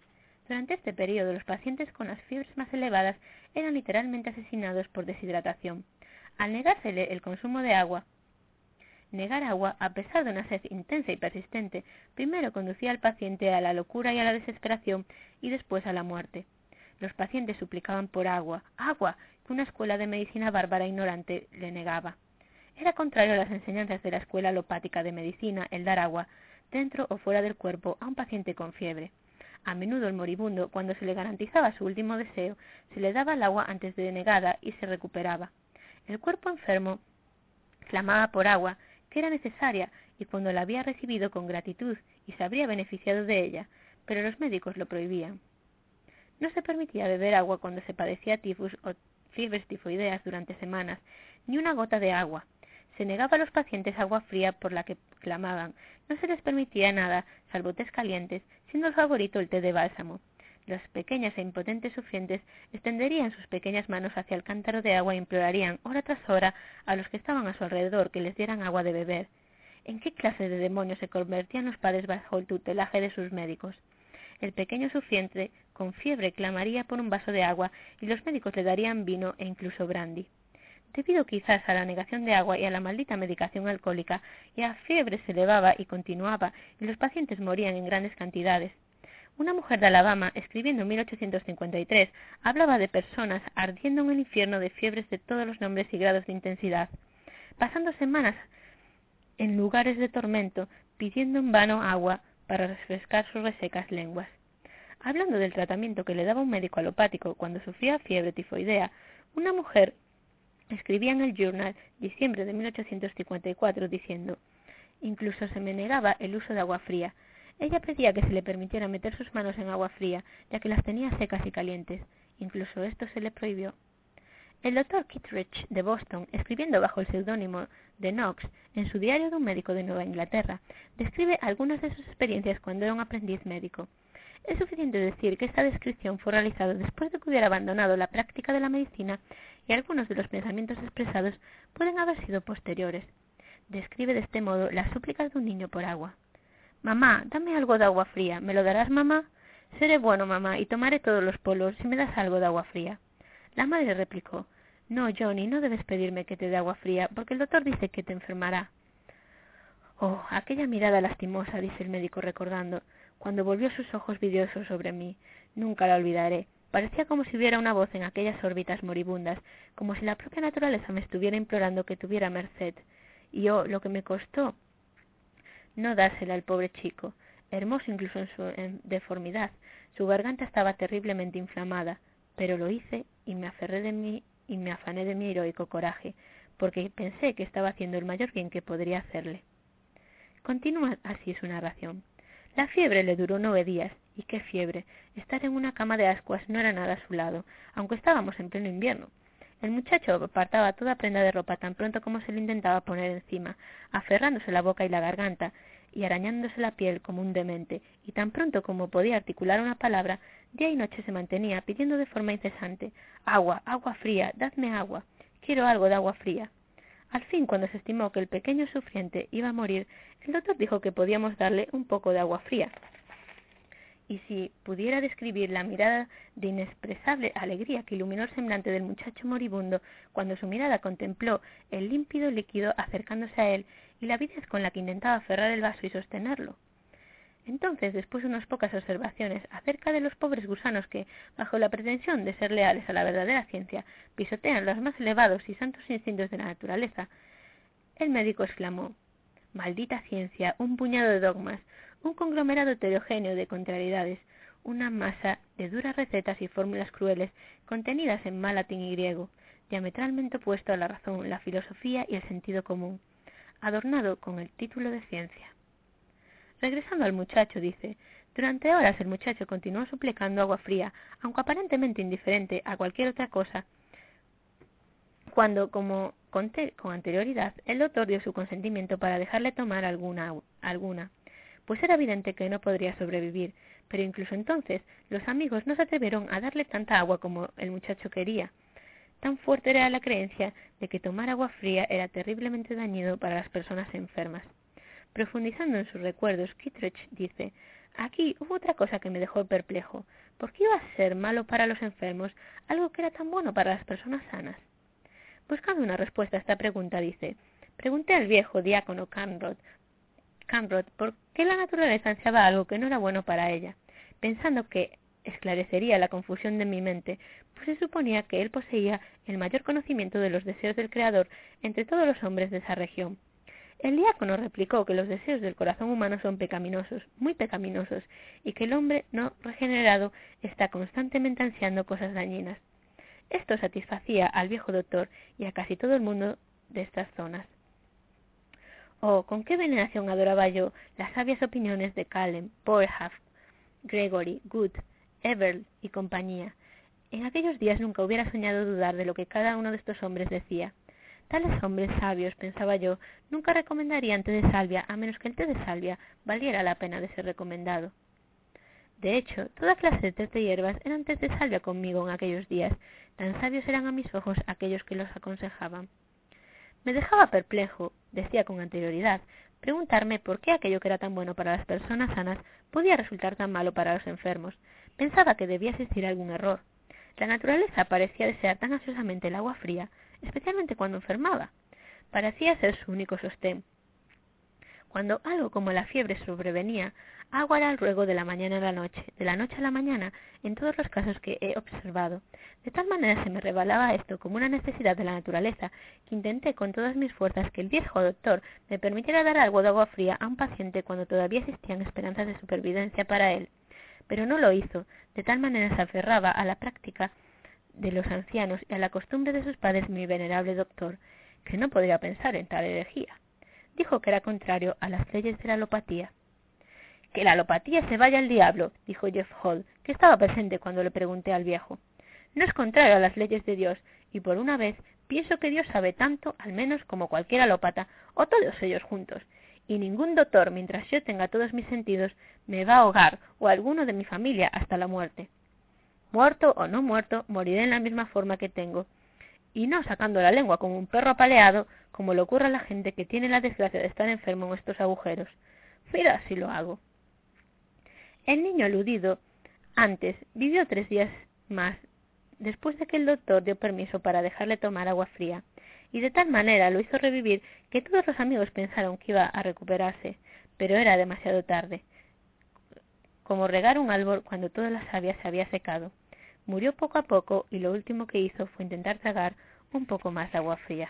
Durante este periodo, los pacientes con las fiebres más elevadas eran literalmente asesinados por deshidratación. Al negársele el consumo de agua, negar agua, a pesar de una sed intensa y persistente, primero conducía al paciente a la locura y a la desesperación y después a la muerte. Los pacientes suplicaban por agua, agua, que una escuela de medicina bárbara e ignorante le negaba. Era contrario a las enseñanzas de la escuela alopática de medicina el dar agua, dentro o fuera del cuerpo, a un paciente con fiebre. A menudo el moribundo, cuando se le garantizaba su último deseo, se le daba el agua antes de negada y se recuperaba. El cuerpo enfermo clamaba por agua, que era necesaria, y cuando la había recibido con gratitud y se habría beneficiado de ella, pero los médicos lo prohibían. No se permitía beber agua cuando se padecía tifus o fiebres tifoideas durante semanas, ni una gota de agua. Se negaba a los pacientes agua fría por la que clamaban. No se les permitía nada, salvo tés calientes, siendo el favorito el té de bálsamo. Las pequeñas e impotentes sufrientes extenderían sus pequeñas manos hacia el cántaro de agua e implorarían, hora tras hora, a los que estaban a su alrededor que les dieran agua de beber. ¿En qué clase de demonios se convertían los padres bajo el tutelaje de sus médicos? El pequeño sufriente, con fiebre, clamaría por un vaso de agua y los médicos le darían vino e incluso brandy. Debido quizás a la negación de agua y a la maldita medicación alcohólica, la fiebre se elevaba y continuaba, y los pacientes morían en grandes cantidades. Una mujer de Alabama, escribiendo en 1853, hablaba de personas ardiendo en el infierno de fiebres de todos los nombres y grados de intensidad, pasando semanas en lugares de tormento, pidiendo en vano agua para refrescar sus resecas lenguas. Hablando del tratamiento que le daba un médico alopático cuando sufría fiebre tifoidea, una mujer escribía en el Journal, diciembre de 1854, diciendo: «Incluso se me negaba el uso de agua fría. Ella pedía que se le permitiera meter sus manos en agua fría, ya que las tenía secas y calientes. Incluso esto se le prohibió». El Dr. Kittredge de Boston, escribiendo bajo el seudónimo de Knox en su diario de un médico de Nueva Inglaterra, describe algunas de sus experiencias cuando era un aprendiz médico. Es suficiente decir que esta descripción fue realizada después de que hubiera abandonado la práctica de la medicina y algunos de los pensamientos expresados pueden haber sido posteriores. Describe de este modo las súplicas de un niño por agua. «Mamá, dame algo de agua fría. ¿Me lo darás, mamá? Seré bueno, mamá, y tomaré todos los polos si me das algo de agua fría». La madre replicó: «No, Johnny, no debes pedirme que te dé agua fría, porque el doctor dice que te enfermará». «Oh, aquella mirada lastimosa», dice el médico recordando, cuando volvió sus ojos vidriosos sobre mí. Nunca la olvidaré. Parecía como si hubiera una voz en aquellas órbitas moribundas, como si la propia naturaleza me estuviera implorando que tuviera merced. Y oh, lo que me costó no dársela al pobre chico, hermoso incluso en su deformidad. Su garganta estaba terriblemente inflamada, pero lo hice y me afané de mi heroico coraje, porque pensé que estaba haciendo el mayor bien que podría hacerle. Continúa así su narración. La fiebre le duró 9 días, y qué fiebre. Estar en una cama de ascuas no era nada a su lado, aunque estábamos en pleno invierno. El muchacho apartaba toda prenda de ropa tan pronto como se le intentaba poner encima, aferrándose la boca y la garganta, y arañándose la piel como un demente, y tan pronto como podía articular una palabra, día y noche se mantenía pidiendo de forma incesante: «Agua, agua fría, dadme agua, quiero algo de agua fría». Al fin, cuando se estimó que el pequeño sufriente iba a morir, el doctor dijo que podíamos darle un poco de agua fría. Y si pudiera describir la mirada de inexpresable alegría que iluminó el semblante del muchacho moribundo cuando su mirada contempló el límpido líquido acercándose a él y la avidez con la que intentaba aferrar el vaso y sostenerlo. Entonces, después de unas pocas observaciones acerca de los pobres gusanos que, bajo la pretensión de ser leales a la verdadera ciencia, pisotean los más elevados y santos instintos de la naturaleza, el médico exclamó: «Maldita ciencia, un puñado de dogmas, un conglomerado heterogéneo de contrariedades, una masa de duras recetas y fórmulas crueles contenidas en mal latín y griego, diametralmente opuesto a la razón, la filosofía y el sentido común, adornado con el título de ciencia». Regresando al muchacho, dice: «Durante horas el muchacho continuó suplicando agua fría, aunque aparentemente indiferente a cualquier otra cosa, cuando, como conté con anterioridad, el doctor dio su consentimiento para dejarle tomar alguna, pues era evidente que no podría sobrevivir, pero incluso entonces los amigos no se atrevieron a darle tanta agua como el muchacho quería. Tan fuerte era la creencia de que tomar agua fría era terriblemente dañino para las personas enfermas». Profundizando en sus recuerdos, Kittredge dice: Aquí hubo otra cosa que me dejó perplejo. ¿Por qué iba a ser malo para los enfermos algo que era tan bueno para las personas sanas? Buscando una respuesta a esta pregunta, pregunté al viejo diácono Camrod por qué la naturaleza ansiaba algo que no era bueno para ella, pensando que esclarecería la confusión de mi mente, pues se suponía que él poseía el mayor conocimiento de los deseos del Creador entre todos los hombres de esa región. El diácono replicó que los deseos del corazón humano son pecaminosos, muy pecaminosos, y que el hombre no regenerado está constantemente ansiando cosas dañinas. Esto satisfacía al viejo doctor y a casi todo el mundo de estas zonas. Oh, con qué veneración adoraba yo las sabias opiniones de Caleb, Boerhaave, Gregory, Good, Everll y compañía. En aquellos días nunca hubiera soñado dudar de lo que cada uno de estos hombres decía. Tales hombres sabios, pensaba yo, nunca recomendarían té de salvia a menos que el té de salvia valiera la pena de ser recomendado. De hecho, toda clase de tés de hierbas eran tés de salvia conmigo en aquellos días, tan sabios eran a mis ojos aquellos que los aconsejaban. Me dejaba perplejo, decía con anterioridad, preguntarme por qué aquello que era tan bueno para las personas sanas podía resultar tan malo para los enfermos. Pensaba que debía existir algún error. La naturaleza parecía desear tan ansiosamente el agua fría, especialmente cuando enfermaba. Parecía ser su único sostén. Cuando algo como la fiebre sobrevenía, agua era el ruego de la mañana a la noche, de la noche a la mañana, en todos los casos que he observado. De tal manera se me revelaba esto como una necesidad de la naturaleza, que intenté con todas mis fuerzas que el viejo doctor me permitiera dar algo de agua fría a un paciente cuando todavía existían esperanzas de supervivencia para él. Pero no lo hizo, de tal manera se aferraba a la práctica de los ancianos y a la costumbre de sus padres mi venerable doctor, que no podría pensar en tal herejía. Dijo que era contrario a las leyes de la alopatía. —Que la alopatía se vaya al diablo —dijo Jeff Hall, que estaba presente cuando le pregunté al viejo—. No es contrario a las leyes de Dios, y por una vez pienso que Dios sabe tanto, al menos, como cualquier alópata, o todos ellos juntos, y ningún doctor, mientras yo tenga todos mis sentidos, me va a ahogar, o alguno de mi familia, hasta la muerte. Muerto o no muerto, moriré en la misma forma que tengo, y no sacando la lengua como un perro apaleado, como le ocurre a la gente que tiene la desgracia de estar enfermo en estos agujeros. Mira si lo hago. El niño aludido antes vivió 3 días más, después de que el doctor dio permiso para dejarle tomar agua fría, y de tal manera lo hizo revivir que todos los amigos pensaron que iba a recuperarse, pero era demasiado tarde, como regar un árbol cuando toda la savia se había secado. Murió poco a poco y lo último que hizo fue intentar tragar un poco más de agua fría.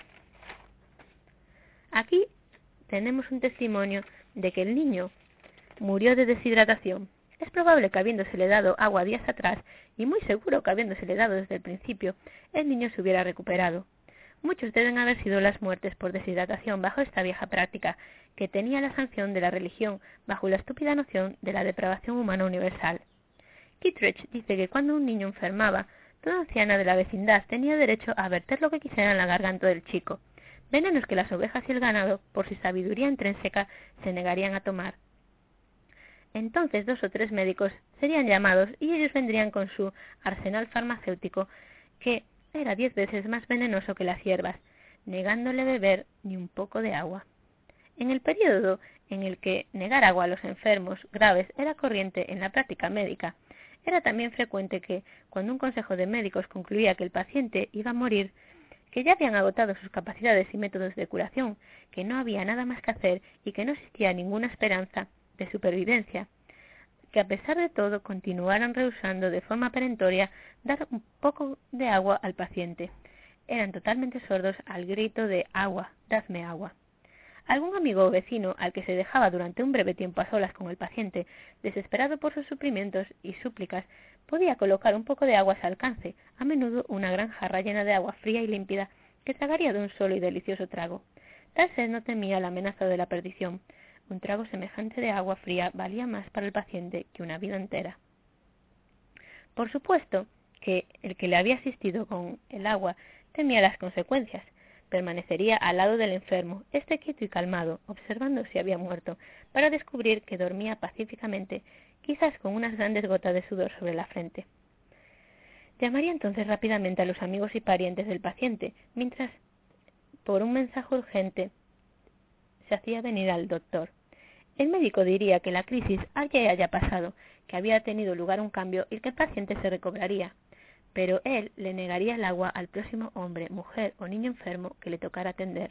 Aquí tenemos un testimonio de que el niño murió de deshidratación. Es probable que habiéndosele dado agua días atrás, y muy seguro que habiéndosele dado desde el principio, el niño se hubiera recuperado. Muchos deben haber sido las muertes por deshidratación bajo esta vieja práctica, que tenía la sanción de la religión bajo la estúpida noción de la depravación humana universal. Kittredge dice que cuando un niño enfermaba, toda anciana de la vecindad tenía derecho a verter lo que quisiera en la garganta del chico, venenos que las ovejas y el ganado, por su sabiduría intrínseca, se negarían a tomar. Entonces 2 o 3 médicos serían llamados y ellos vendrían con su arsenal farmacéutico, que era 10 veces más venenoso que las hierbas, negándole beber ni un poco de agua. En el período en el que negar agua a los enfermos graves era corriente en la práctica médica, era también frecuente que, cuando un consejo de médicos concluía que el paciente iba a morir, que ya habían agotado sus capacidades y métodos de curación, que no había nada más que hacer y que no existía ninguna esperanza de supervivencia, que a pesar de todo continuaran rehusando de forma perentoria dar un poco de agua al paciente. Eran totalmente sordos al grito de «agua, dadme agua». Algún amigo o vecino al que se dejaba durante un breve tiempo a solas con el paciente, desesperado por sus sufrimientos y súplicas, podía colocar un poco de agua a su alcance, a menudo una gran jarra llena de agua fría y límpida, que tragaría de un solo y delicioso trago. Tal vez no temía la amenaza de la perdición. Un trago semejante de agua fría valía más para el paciente que una vida entera. Por supuesto que el que le había asistido con el agua temía las consecuencias. Permanecería al lado del enfermo, quieto y calmado, observando si había muerto, para descubrir que dormía pacíficamente, quizás con unas grandes gotas de sudor sobre la frente. Llamaría entonces rápidamente a los amigos y parientes del paciente, mientras, por un mensaje urgente, se hacía venir al doctor. El médico diría que la crisis haya pasado, que había tenido lugar un cambio y que el paciente se recobraría, pero él le negaría el agua al próximo hombre, mujer o niño enfermo que le tocara atender.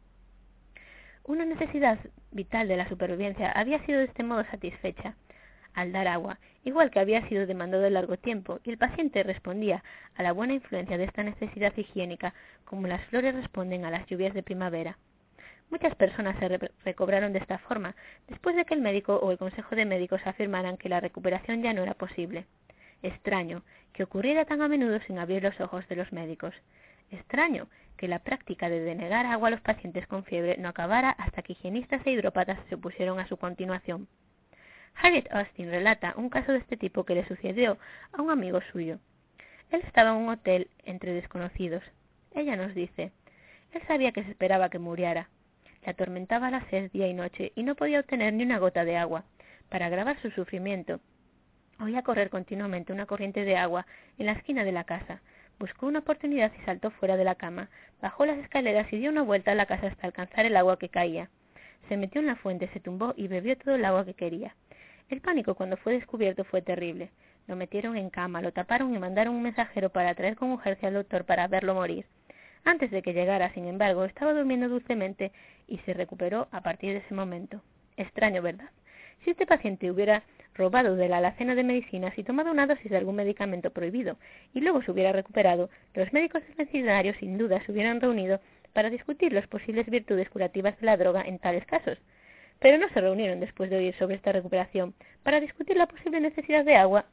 Una necesidad vital de la supervivencia había sido de este modo satisfecha al dar agua, igual que había sido demandado de largo tiempo, y el paciente respondía a la buena influencia de esta necesidad higiénica como las flores responden a las lluvias de primavera. Muchas personas se recobraron de esta forma, después de que el médico o el consejo de médicos afirmaran que la recuperación ya no era posible. Extraño que ocurriera tan a menudo sin abrir los ojos de los médicos. Extraño que la práctica de denegar agua a los pacientes con fiebre no acabara hasta que higienistas e hidrópatas se opusieron a su continuación. Harriet Austin relata un caso de este tipo que le sucedió a un amigo suyo. Él estaba en un hotel entre desconocidos. Ella nos dice, él sabía que se esperaba que muriera. Le atormentaba la sed día y noche y no podía obtener ni una gota de agua. Para agravar su sufrimiento, oía correr continuamente una corriente de agua en la esquina de la casa. Buscó una oportunidad y saltó fuera de la cama, bajó las escaleras y dio una vuelta a la casa hasta alcanzar el agua que caía. Se metió en la fuente, se tumbó y bebió todo el agua que quería. El pánico cuando fue descubierto fue terrible. Lo metieron en cama, lo taparon y mandaron un mensajero para traer con urgencia al doctor para verlo morir. Antes de que llegara, sin embargo, estaba durmiendo dulcemente y se recuperó a partir de ese momento. Extraño, ¿verdad? Si este paciente hubiera robado de la alacena de medicinas y tomado una dosis de algún medicamento prohibido y luego se hubiera recuperado, los médicos veterinarios sin duda se hubieran reunido para discutir las posibles virtudes curativas de la droga en tales casos. Pero no se reunieron después de oír sobre esta recuperación para discutir la posible necesidad de agua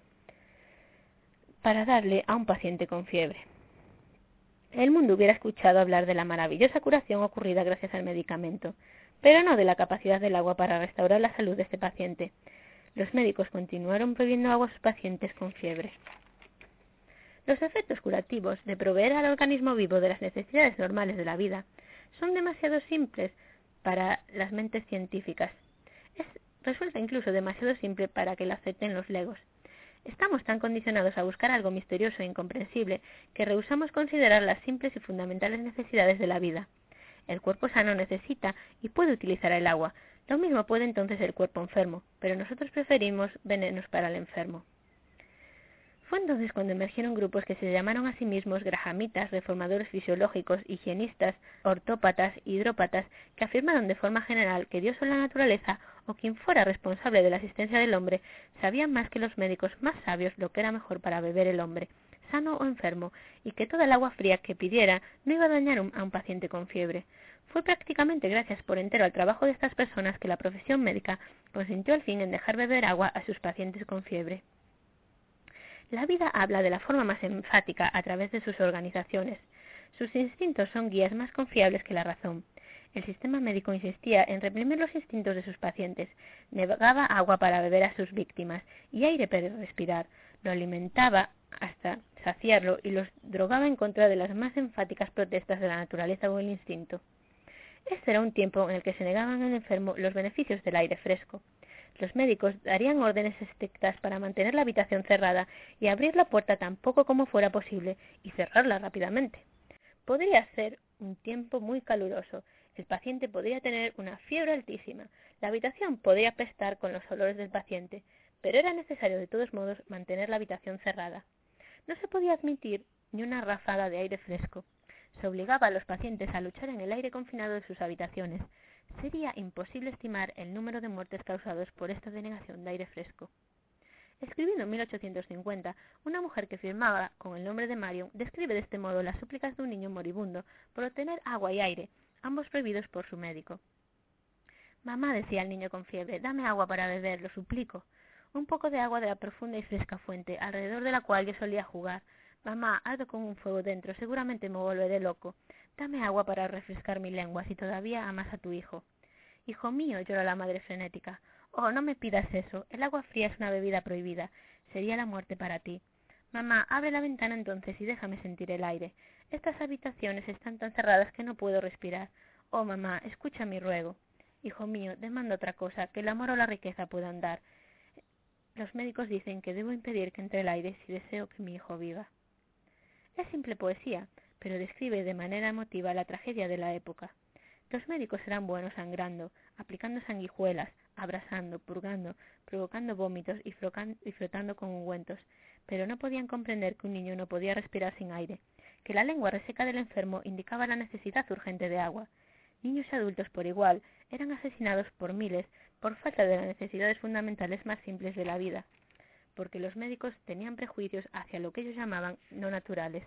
para darle a un paciente con fiebre. El mundo hubiera escuchado hablar de la maravillosa curación ocurrida gracias al medicamento, pero no de la capacidad del agua para restaurar la salud de este paciente. Los médicos continuaron prohibiendo agua a sus pacientes con fiebre. Los efectos curativos de proveer al organismo vivo de las necesidades normales de la vida son demasiado simples para las mentes científicas. Resulta incluso demasiado simple para que lo acepten los legos. Estamos tan condicionados a buscar algo misterioso e incomprensible que rehusamos considerar las simples y fundamentales necesidades de la vida. El cuerpo sano necesita y puede utilizar el agua. Lo mismo puede entonces el cuerpo enfermo, pero nosotros preferimos venenos para el enfermo. Fue entonces cuando emergieron grupos que se llamaron a sí mismos grahamitas, reformadores fisiológicos, higienistas, ortópatas, hidrópatas, que afirmaron de forma general que Dios o la naturaleza, o quien fuera responsable de la existencia del hombre, sabían más que los médicos más sabios lo que era mejor para beber el hombre, sano o enfermo, y que toda el agua fría que pidiera no iba a dañar a un paciente con fiebre. Fue prácticamente gracias por entero al trabajo de estas personas que la profesión médica consintió al fin en dejar beber agua a sus pacientes con fiebre. La vida habla de la forma más enfática a través de sus organizaciones. Sus instintos son guías más confiables que la razón. El sistema médico insistía en reprimir los instintos de sus pacientes, negaba agua para beber a sus víctimas y aire para respirar, lo alimentaba hasta saciarlo y los drogaba en contra de las más enfáticas protestas de la naturaleza o el instinto. Este era un tiempo en el que se negaban al enfermo los beneficios del aire fresco. Los médicos darían órdenes estrictas para mantener la habitación cerrada y abrir la puerta tan poco como fuera posible y cerrarla rápidamente. Podría ser un tiempo muy caluroso, el paciente podría tener una fiebre altísima, la habitación podría apestar con los olores del paciente, pero era necesario de todos modos mantener la habitación cerrada. No se podía admitir ni una ráfaga de aire fresco. Se obligaba a los pacientes a luchar en el aire confinado de sus habitaciones. Sería imposible estimar el número de muertes causadas por esta denegación de aire fresco. Escribiendo en 1850, una mujer que firmaba con el nombre de Marion describe de este modo las súplicas de un niño moribundo por obtener agua y aire, ambos prohibidos por su médico. «Mamá», decía el niño con fiebre, «dame agua para beber, lo suplico. Un poco de agua de la profunda y fresca fuente, alrededor de la cual yo solía jugar. Mamá, ardo con un fuego dentro, seguramente me volveré loco. Dame agua para refrescar mi lengua, si todavía amas a tu hijo». «Hijo mío», lloró la madre frenética, «oh, no me pidas eso, el agua fría es una bebida prohibida, sería la muerte para ti. Mamá, abre la ventana entonces y déjame sentir el aire. Estas habitaciones están tan cerradas que no puedo respirar. Oh, mamá, escucha mi ruego. Hijo mío, demanda otra cosa, que el amor o la riqueza puedan dar. Los médicos dicen que debo impedir que entre el aire si deseo que mi hijo viva». Es simple poesía, pero describe de manera emotiva la tragedia de la época. Los médicos eran buenos sangrando, aplicando sanguijuelas, abrasando, purgando, provocando vómitos y frotando con ungüentos, pero no podían comprender que un niño no podía respirar sin aire, que la lengua reseca del enfermo indicaba la necesidad urgente de agua. Niños y adultos por igual eran asesinados por miles por falta de las necesidades fundamentales más simples de la vida, porque los médicos tenían prejuicios hacia lo que ellos llamaban no naturales.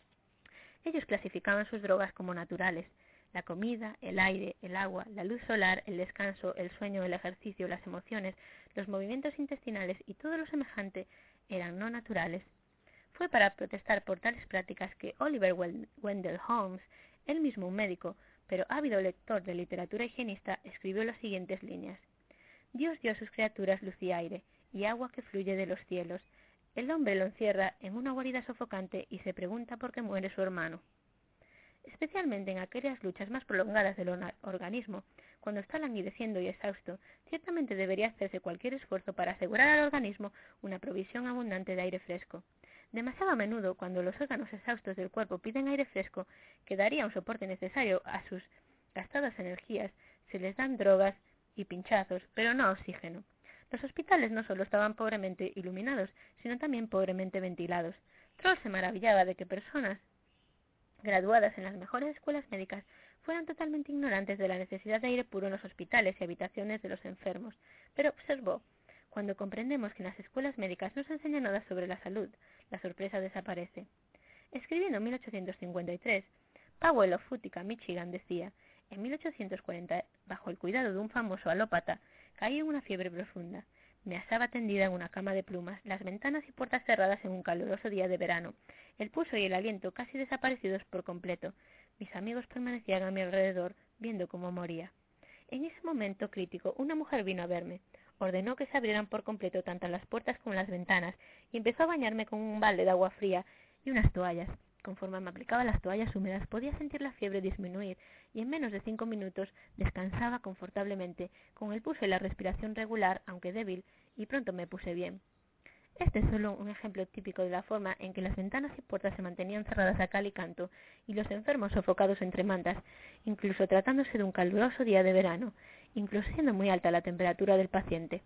Ellos clasificaban sus drogas como naturales: la comida, el aire, el agua, la luz solar, el descanso, el sueño, el ejercicio, las emociones, los movimientos intestinales y todo lo semejante eran no naturales. Fue para protestar por tales prácticas que Oliver Wendell Holmes, él mismo un médico, pero ávido lector de literatura higienista, escribió las siguientes líneas: Dios dio a sus criaturas luz y aire, y agua que fluye de los cielos. El hombre lo encierra en una guarida sofocante y se pregunta por qué muere su hermano. Especialmente en aquellas luchas más prolongadas del organismo, cuando está languideciendo y exhausto, ciertamente debería hacerse cualquier esfuerzo para asegurar al organismo una provisión abundante de aire fresco. Demasiado a menudo, cuando los órganos exhaustos del cuerpo piden aire fresco, que daría un soporte necesario a sus gastadas energías, se les dan drogas y pinchazos, pero no oxígeno. Los hospitales no solo estaban pobremente iluminados, sino también pobremente ventilados. Troll se maravillaba de que personas graduadas en las mejores escuelas médicas fueran totalmente ignorantes de la necesidad de aire puro en los hospitales y habitaciones de los enfermos, pero observó: cuando comprendemos que en las escuelas médicas no se enseña nada sobre la salud, la sorpresa desaparece. Escribiendo en 1853, Powell of Utica, Michigan, decía: en 1840, bajo el cuidado de un famoso alópata, caí en una fiebre profunda. Me hallaba tendida en una cama de plumas, las ventanas y puertas cerradas en un caluroso día de verano, el pulso y el aliento casi desaparecidos por completo. Mis amigos permanecían a mi alrededor, viendo cómo moría. En ese momento crítico, una mujer vino a verme. Ordenó que se abrieran por completo tanto las puertas como las ventanas, y empezó a bañarme con un balde de agua fría y unas toallas. Conforme me aplicaba las toallas húmedas, podía sentir la fiebre disminuir, y en menos de 5 minutos descansaba confortablemente, con el pulso y la respiración regular, aunque débil, y pronto me puse bien. Este es solo un ejemplo típico de la forma en que las ventanas y puertas se mantenían cerradas a cal y canto, y los enfermos sofocados entre mantas, incluso tratándose de un caluroso día de verano, incluso siendo muy alta la temperatura del paciente.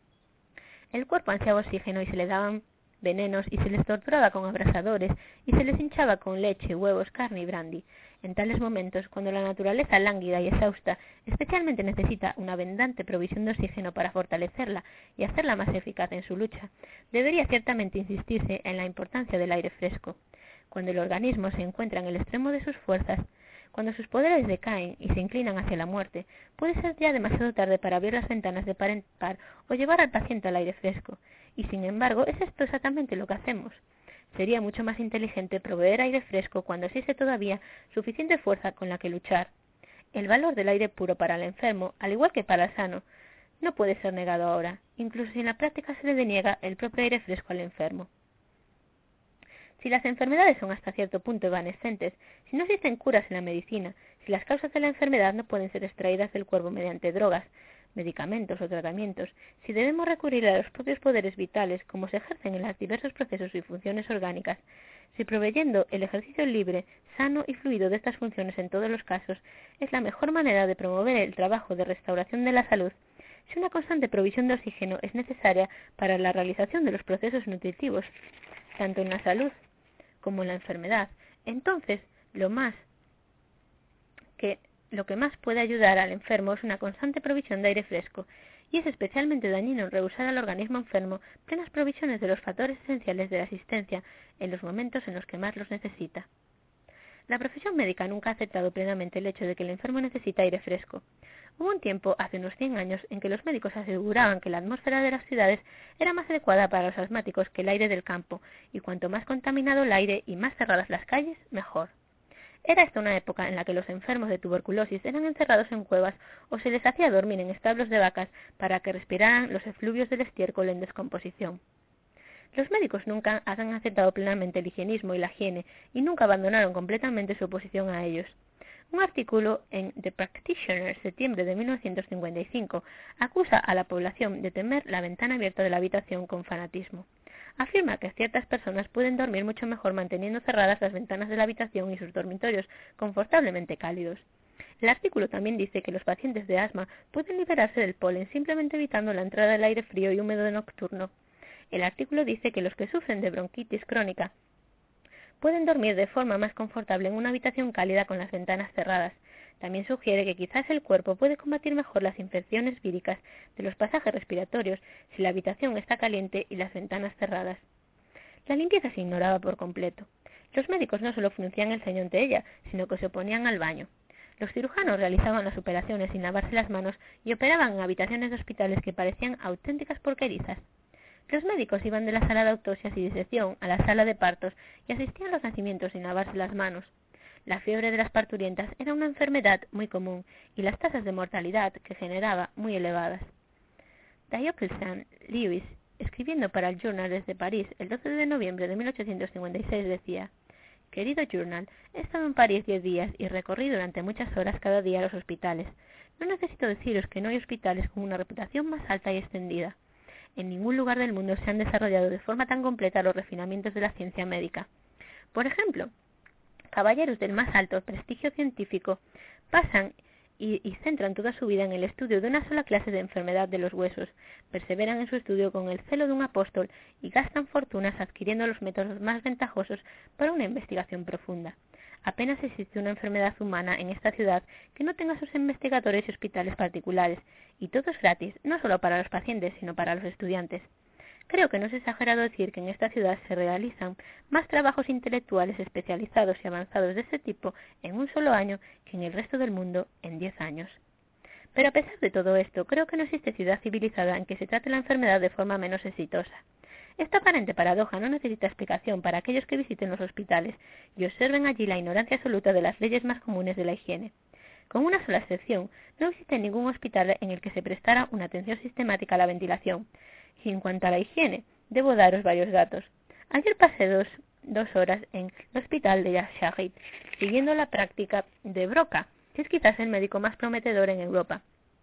El cuerpo ansiaba oxígeno y se le daban venenos y se les torturaba con abrasadores y se les hinchaba con leche, huevos, carne y brandy. En tales momentos, cuando la naturaleza lánguida y exhausta especialmente necesita una abundante provisión de oxígeno para fortalecerla y hacerla más eficaz en su lucha, debería ciertamente insistirse en la importancia del aire fresco. Cuando el organismo se encuentra en el extremo de sus fuerzas, cuando sus poderes decaen y se inclinan hacia la muerte, puede ser ya demasiado tarde para abrir las ventanas de par en par o llevar al paciente al aire fresco. Y sin embargo, es esto exactamente lo que hacemos. Sería mucho más inteligente proveer aire fresco cuando existe todavía suficiente fuerza con la que luchar. El valor del aire puro para el enfermo, al igual que para el sano, no puede ser negado ahora, incluso si en la práctica se le deniega el propio aire fresco al enfermo. Si las enfermedades son hasta cierto punto evanescentes, si no existen curas en la medicina, si las causas de la enfermedad no pueden ser extraídas del cuerpo mediante drogas, medicamentos o tratamientos, si debemos recurrir a los propios poderes vitales como se ejercen en los diversos procesos y funciones orgánicas, si proveyendo el ejercicio libre, sano y fluido de estas funciones en todos los casos es la mejor manera de promover el trabajo de restauración de la salud, si una constante provisión de oxígeno es necesaria para la realización de los procesos nutritivos, tanto en la salud como en la enfermedad, entonces lo que más puede ayudar al enfermo es una constante provisión de aire fresco, y es especialmente dañino rehusar al organismo enfermo plenas provisiones de los factores esenciales de la existencia en los momentos en los que más los necesita. La profesión médica nunca ha aceptado plenamente el hecho de que el enfermo necesita aire fresco. Hubo un tiempo, hace unos 100 años, en que los médicos aseguraban que la atmósfera de las ciudades era más adecuada para los asmáticos que el aire del campo, y cuanto más contaminado el aire y más cerradas las calles, mejor. Era esta una época en la que los enfermos de tuberculosis eran encerrados en cuevas o se les hacía dormir en establos de vacas para que respiraran los efluvios del estiércol en descomposición. Los médicos nunca han aceptado plenamente el higienismo y la higiene y nunca abandonaron completamente su oposición a ellos. Un artículo en The Practitioner, septiembre de 1955, acusa a la población de temer la ventana abierta de la habitación con fanatismo. Afirma que ciertas personas pueden dormir mucho mejor manteniendo cerradas las ventanas de la habitación y sus dormitorios confortablemente cálidos. El artículo también dice que los pacientes de asma pueden liberarse del polen simplemente evitando la entrada del aire frío y húmedo nocturno. El artículo dice que los que sufren de bronquitis crónica pueden dormir de forma más confortable en una habitación cálida con las ventanas cerradas. También sugiere que quizás el cuerpo puede combatir mejor las infecciones víricas de los pasajes respiratorios si la habitación está caliente y las ventanas cerradas. La limpieza se ignoraba por completo. Los médicos no solo fruncían el ceño ante ella, sino que se oponían al baño. Los cirujanos realizaban las operaciones sin lavarse las manos y operaban en habitaciones de hospitales que parecían auténticas porquerizas. Los médicos iban de la sala de autopsias y disección a la sala de partos y asistían a los nacimientos sin lavarse las manos. La fiebre de las parturientas era una enfermedad muy común y las tasas de mortalidad que generaba muy elevadas. Diocletian Lewis, escribiendo para el Journal desde París el 12 de noviembre de 1856, decía: «Querido Journal, he estado en París 10 días y recorrí durante muchas horas cada día los hospitales. No necesito deciros que no hay hospitales con una reputación más alta y extendida. En ningún lugar del mundo se han desarrollado de forma tan completa los refinamientos de la ciencia médica. Por ejemplo, caballeros del más alto prestigio científico pasan y centran toda su vida en el estudio de una sola clase de enfermedad de los huesos, perseveran en su estudio con el celo de un apóstol y gastan fortunas adquiriendo los métodos más ventajosos para una investigación profunda. Apenas existe una enfermedad humana en esta ciudad que no tenga sus investigadores y hospitales particulares, y todo es gratis, no solo para los pacientes, sino para los estudiantes. Creo que no es exagerado decir que en esta ciudad se realizan más trabajos intelectuales especializados y avanzados de este tipo en un solo año que en el resto del mundo en 10 años. Pero a pesar de todo esto, creo que no existe ciudad civilizada en que se trate la enfermedad de forma menos exitosa. Esta aparente paradoja no necesita explicación para aquellos que visiten los hospitales y observen allí la ignorancia absoluta de las leyes más comunes de la higiene. Con una sola excepción, no existe ningún hospital en el que se prestara una atención sistemática a la ventilación. Y en cuanto a la higiene, debo daros varios datos. Ayer pasé dos horas en el hospital de Charité, siguiendo la práctica de Broca, que es quizás el médico más prometedor en Europa.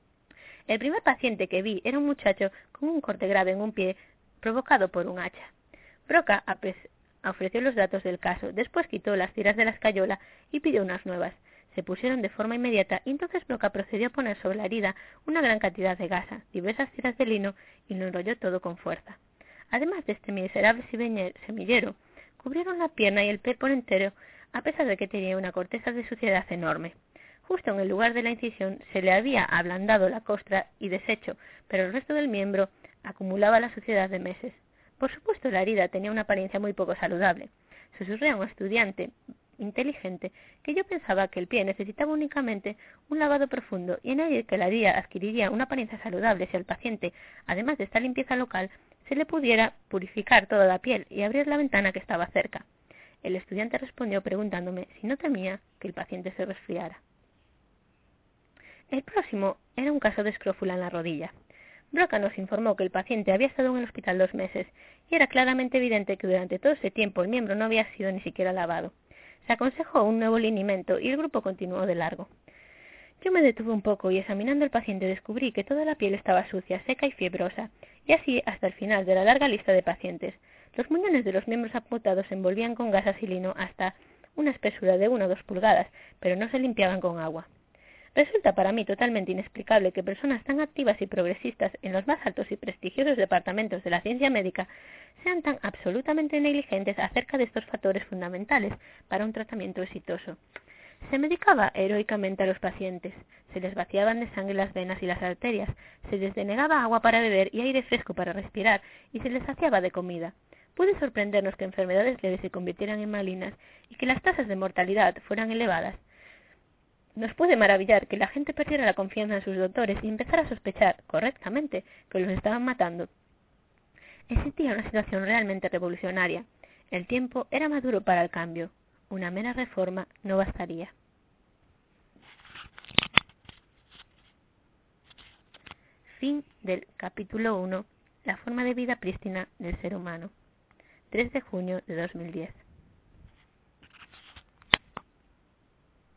El primer paciente que vi era un muchacho con un corte grave en un pie provocado por un hacha. Broca ofreció los datos del caso, después quitó las tiras de la escayola y pidió unas nuevas. Se pusieron de forma inmediata y entonces Broca procedió a poner sobre la herida una gran cantidad de gasa, diversas tiras de lino y lo enrolló todo con fuerza. Además de este miserable semillero, cubrieron la pierna y el pie por entero, a pesar de que tenía una corteza de suciedad enorme. Justo en el lugar de la incisión se le había ablandado la costra y deshecho, pero el resto del miembro acumulaba la suciedad de meses. Por supuesto, la herida tenía una apariencia muy poco saludable. Susurré a un estudiante inteligente que yo pensaba que el pie necesitaba únicamente un lavado profundo y añadí que la herida adquiriría una apariencia saludable si al paciente, además de esta limpieza local, se le pudiera purificar toda la piel y abrir la ventana que estaba cerca. El estudiante respondió preguntándome si no temía que el paciente se resfriara. El próximo era un caso de escrófula en la rodilla. Broca nos informó que el paciente había estado en el hospital 2 meses y era claramente evidente que durante todo ese tiempo el miembro no había sido ni siquiera lavado. Se aconsejó un nuevo linimento y el grupo continuó de largo. Yo me detuve un poco y examinando al paciente descubrí que toda la piel estaba sucia, seca y fibrosa, y así hasta el final de la larga lista de pacientes. Los muñones de los miembros amputados se envolvían con gasas y lino hasta una espesura de 1 o 2 pulgadas, pero no se limpiaban con agua. Resulta para mí totalmente inexplicable que personas tan activas y progresistas en los más altos y prestigiosos departamentos de la ciencia médica sean tan absolutamente negligentes acerca de estos factores fundamentales para un tratamiento exitoso. Se medicaba heroicamente a los pacientes, se les vaciaban de sangre las venas y las arterias, se les denegaba agua para beber y aire fresco para respirar y se les saciaba de comida. Puede sorprendernos que enfermedades leves se convirtieran en malignas y que las tasas de mortalidad fueran elevadas. Nos puede maravillar que la gente perdiera la confianza en sus doctores y empezara a sospechar, correctamente, que los estaban matando. Existía una situación realmente revolucionaria. El tiempo era maduro para el cambio. Una mera reforma no bastaría. Fin del capítulo 1. La forma de vida prístina del ser humano. 3 de junio de 2010.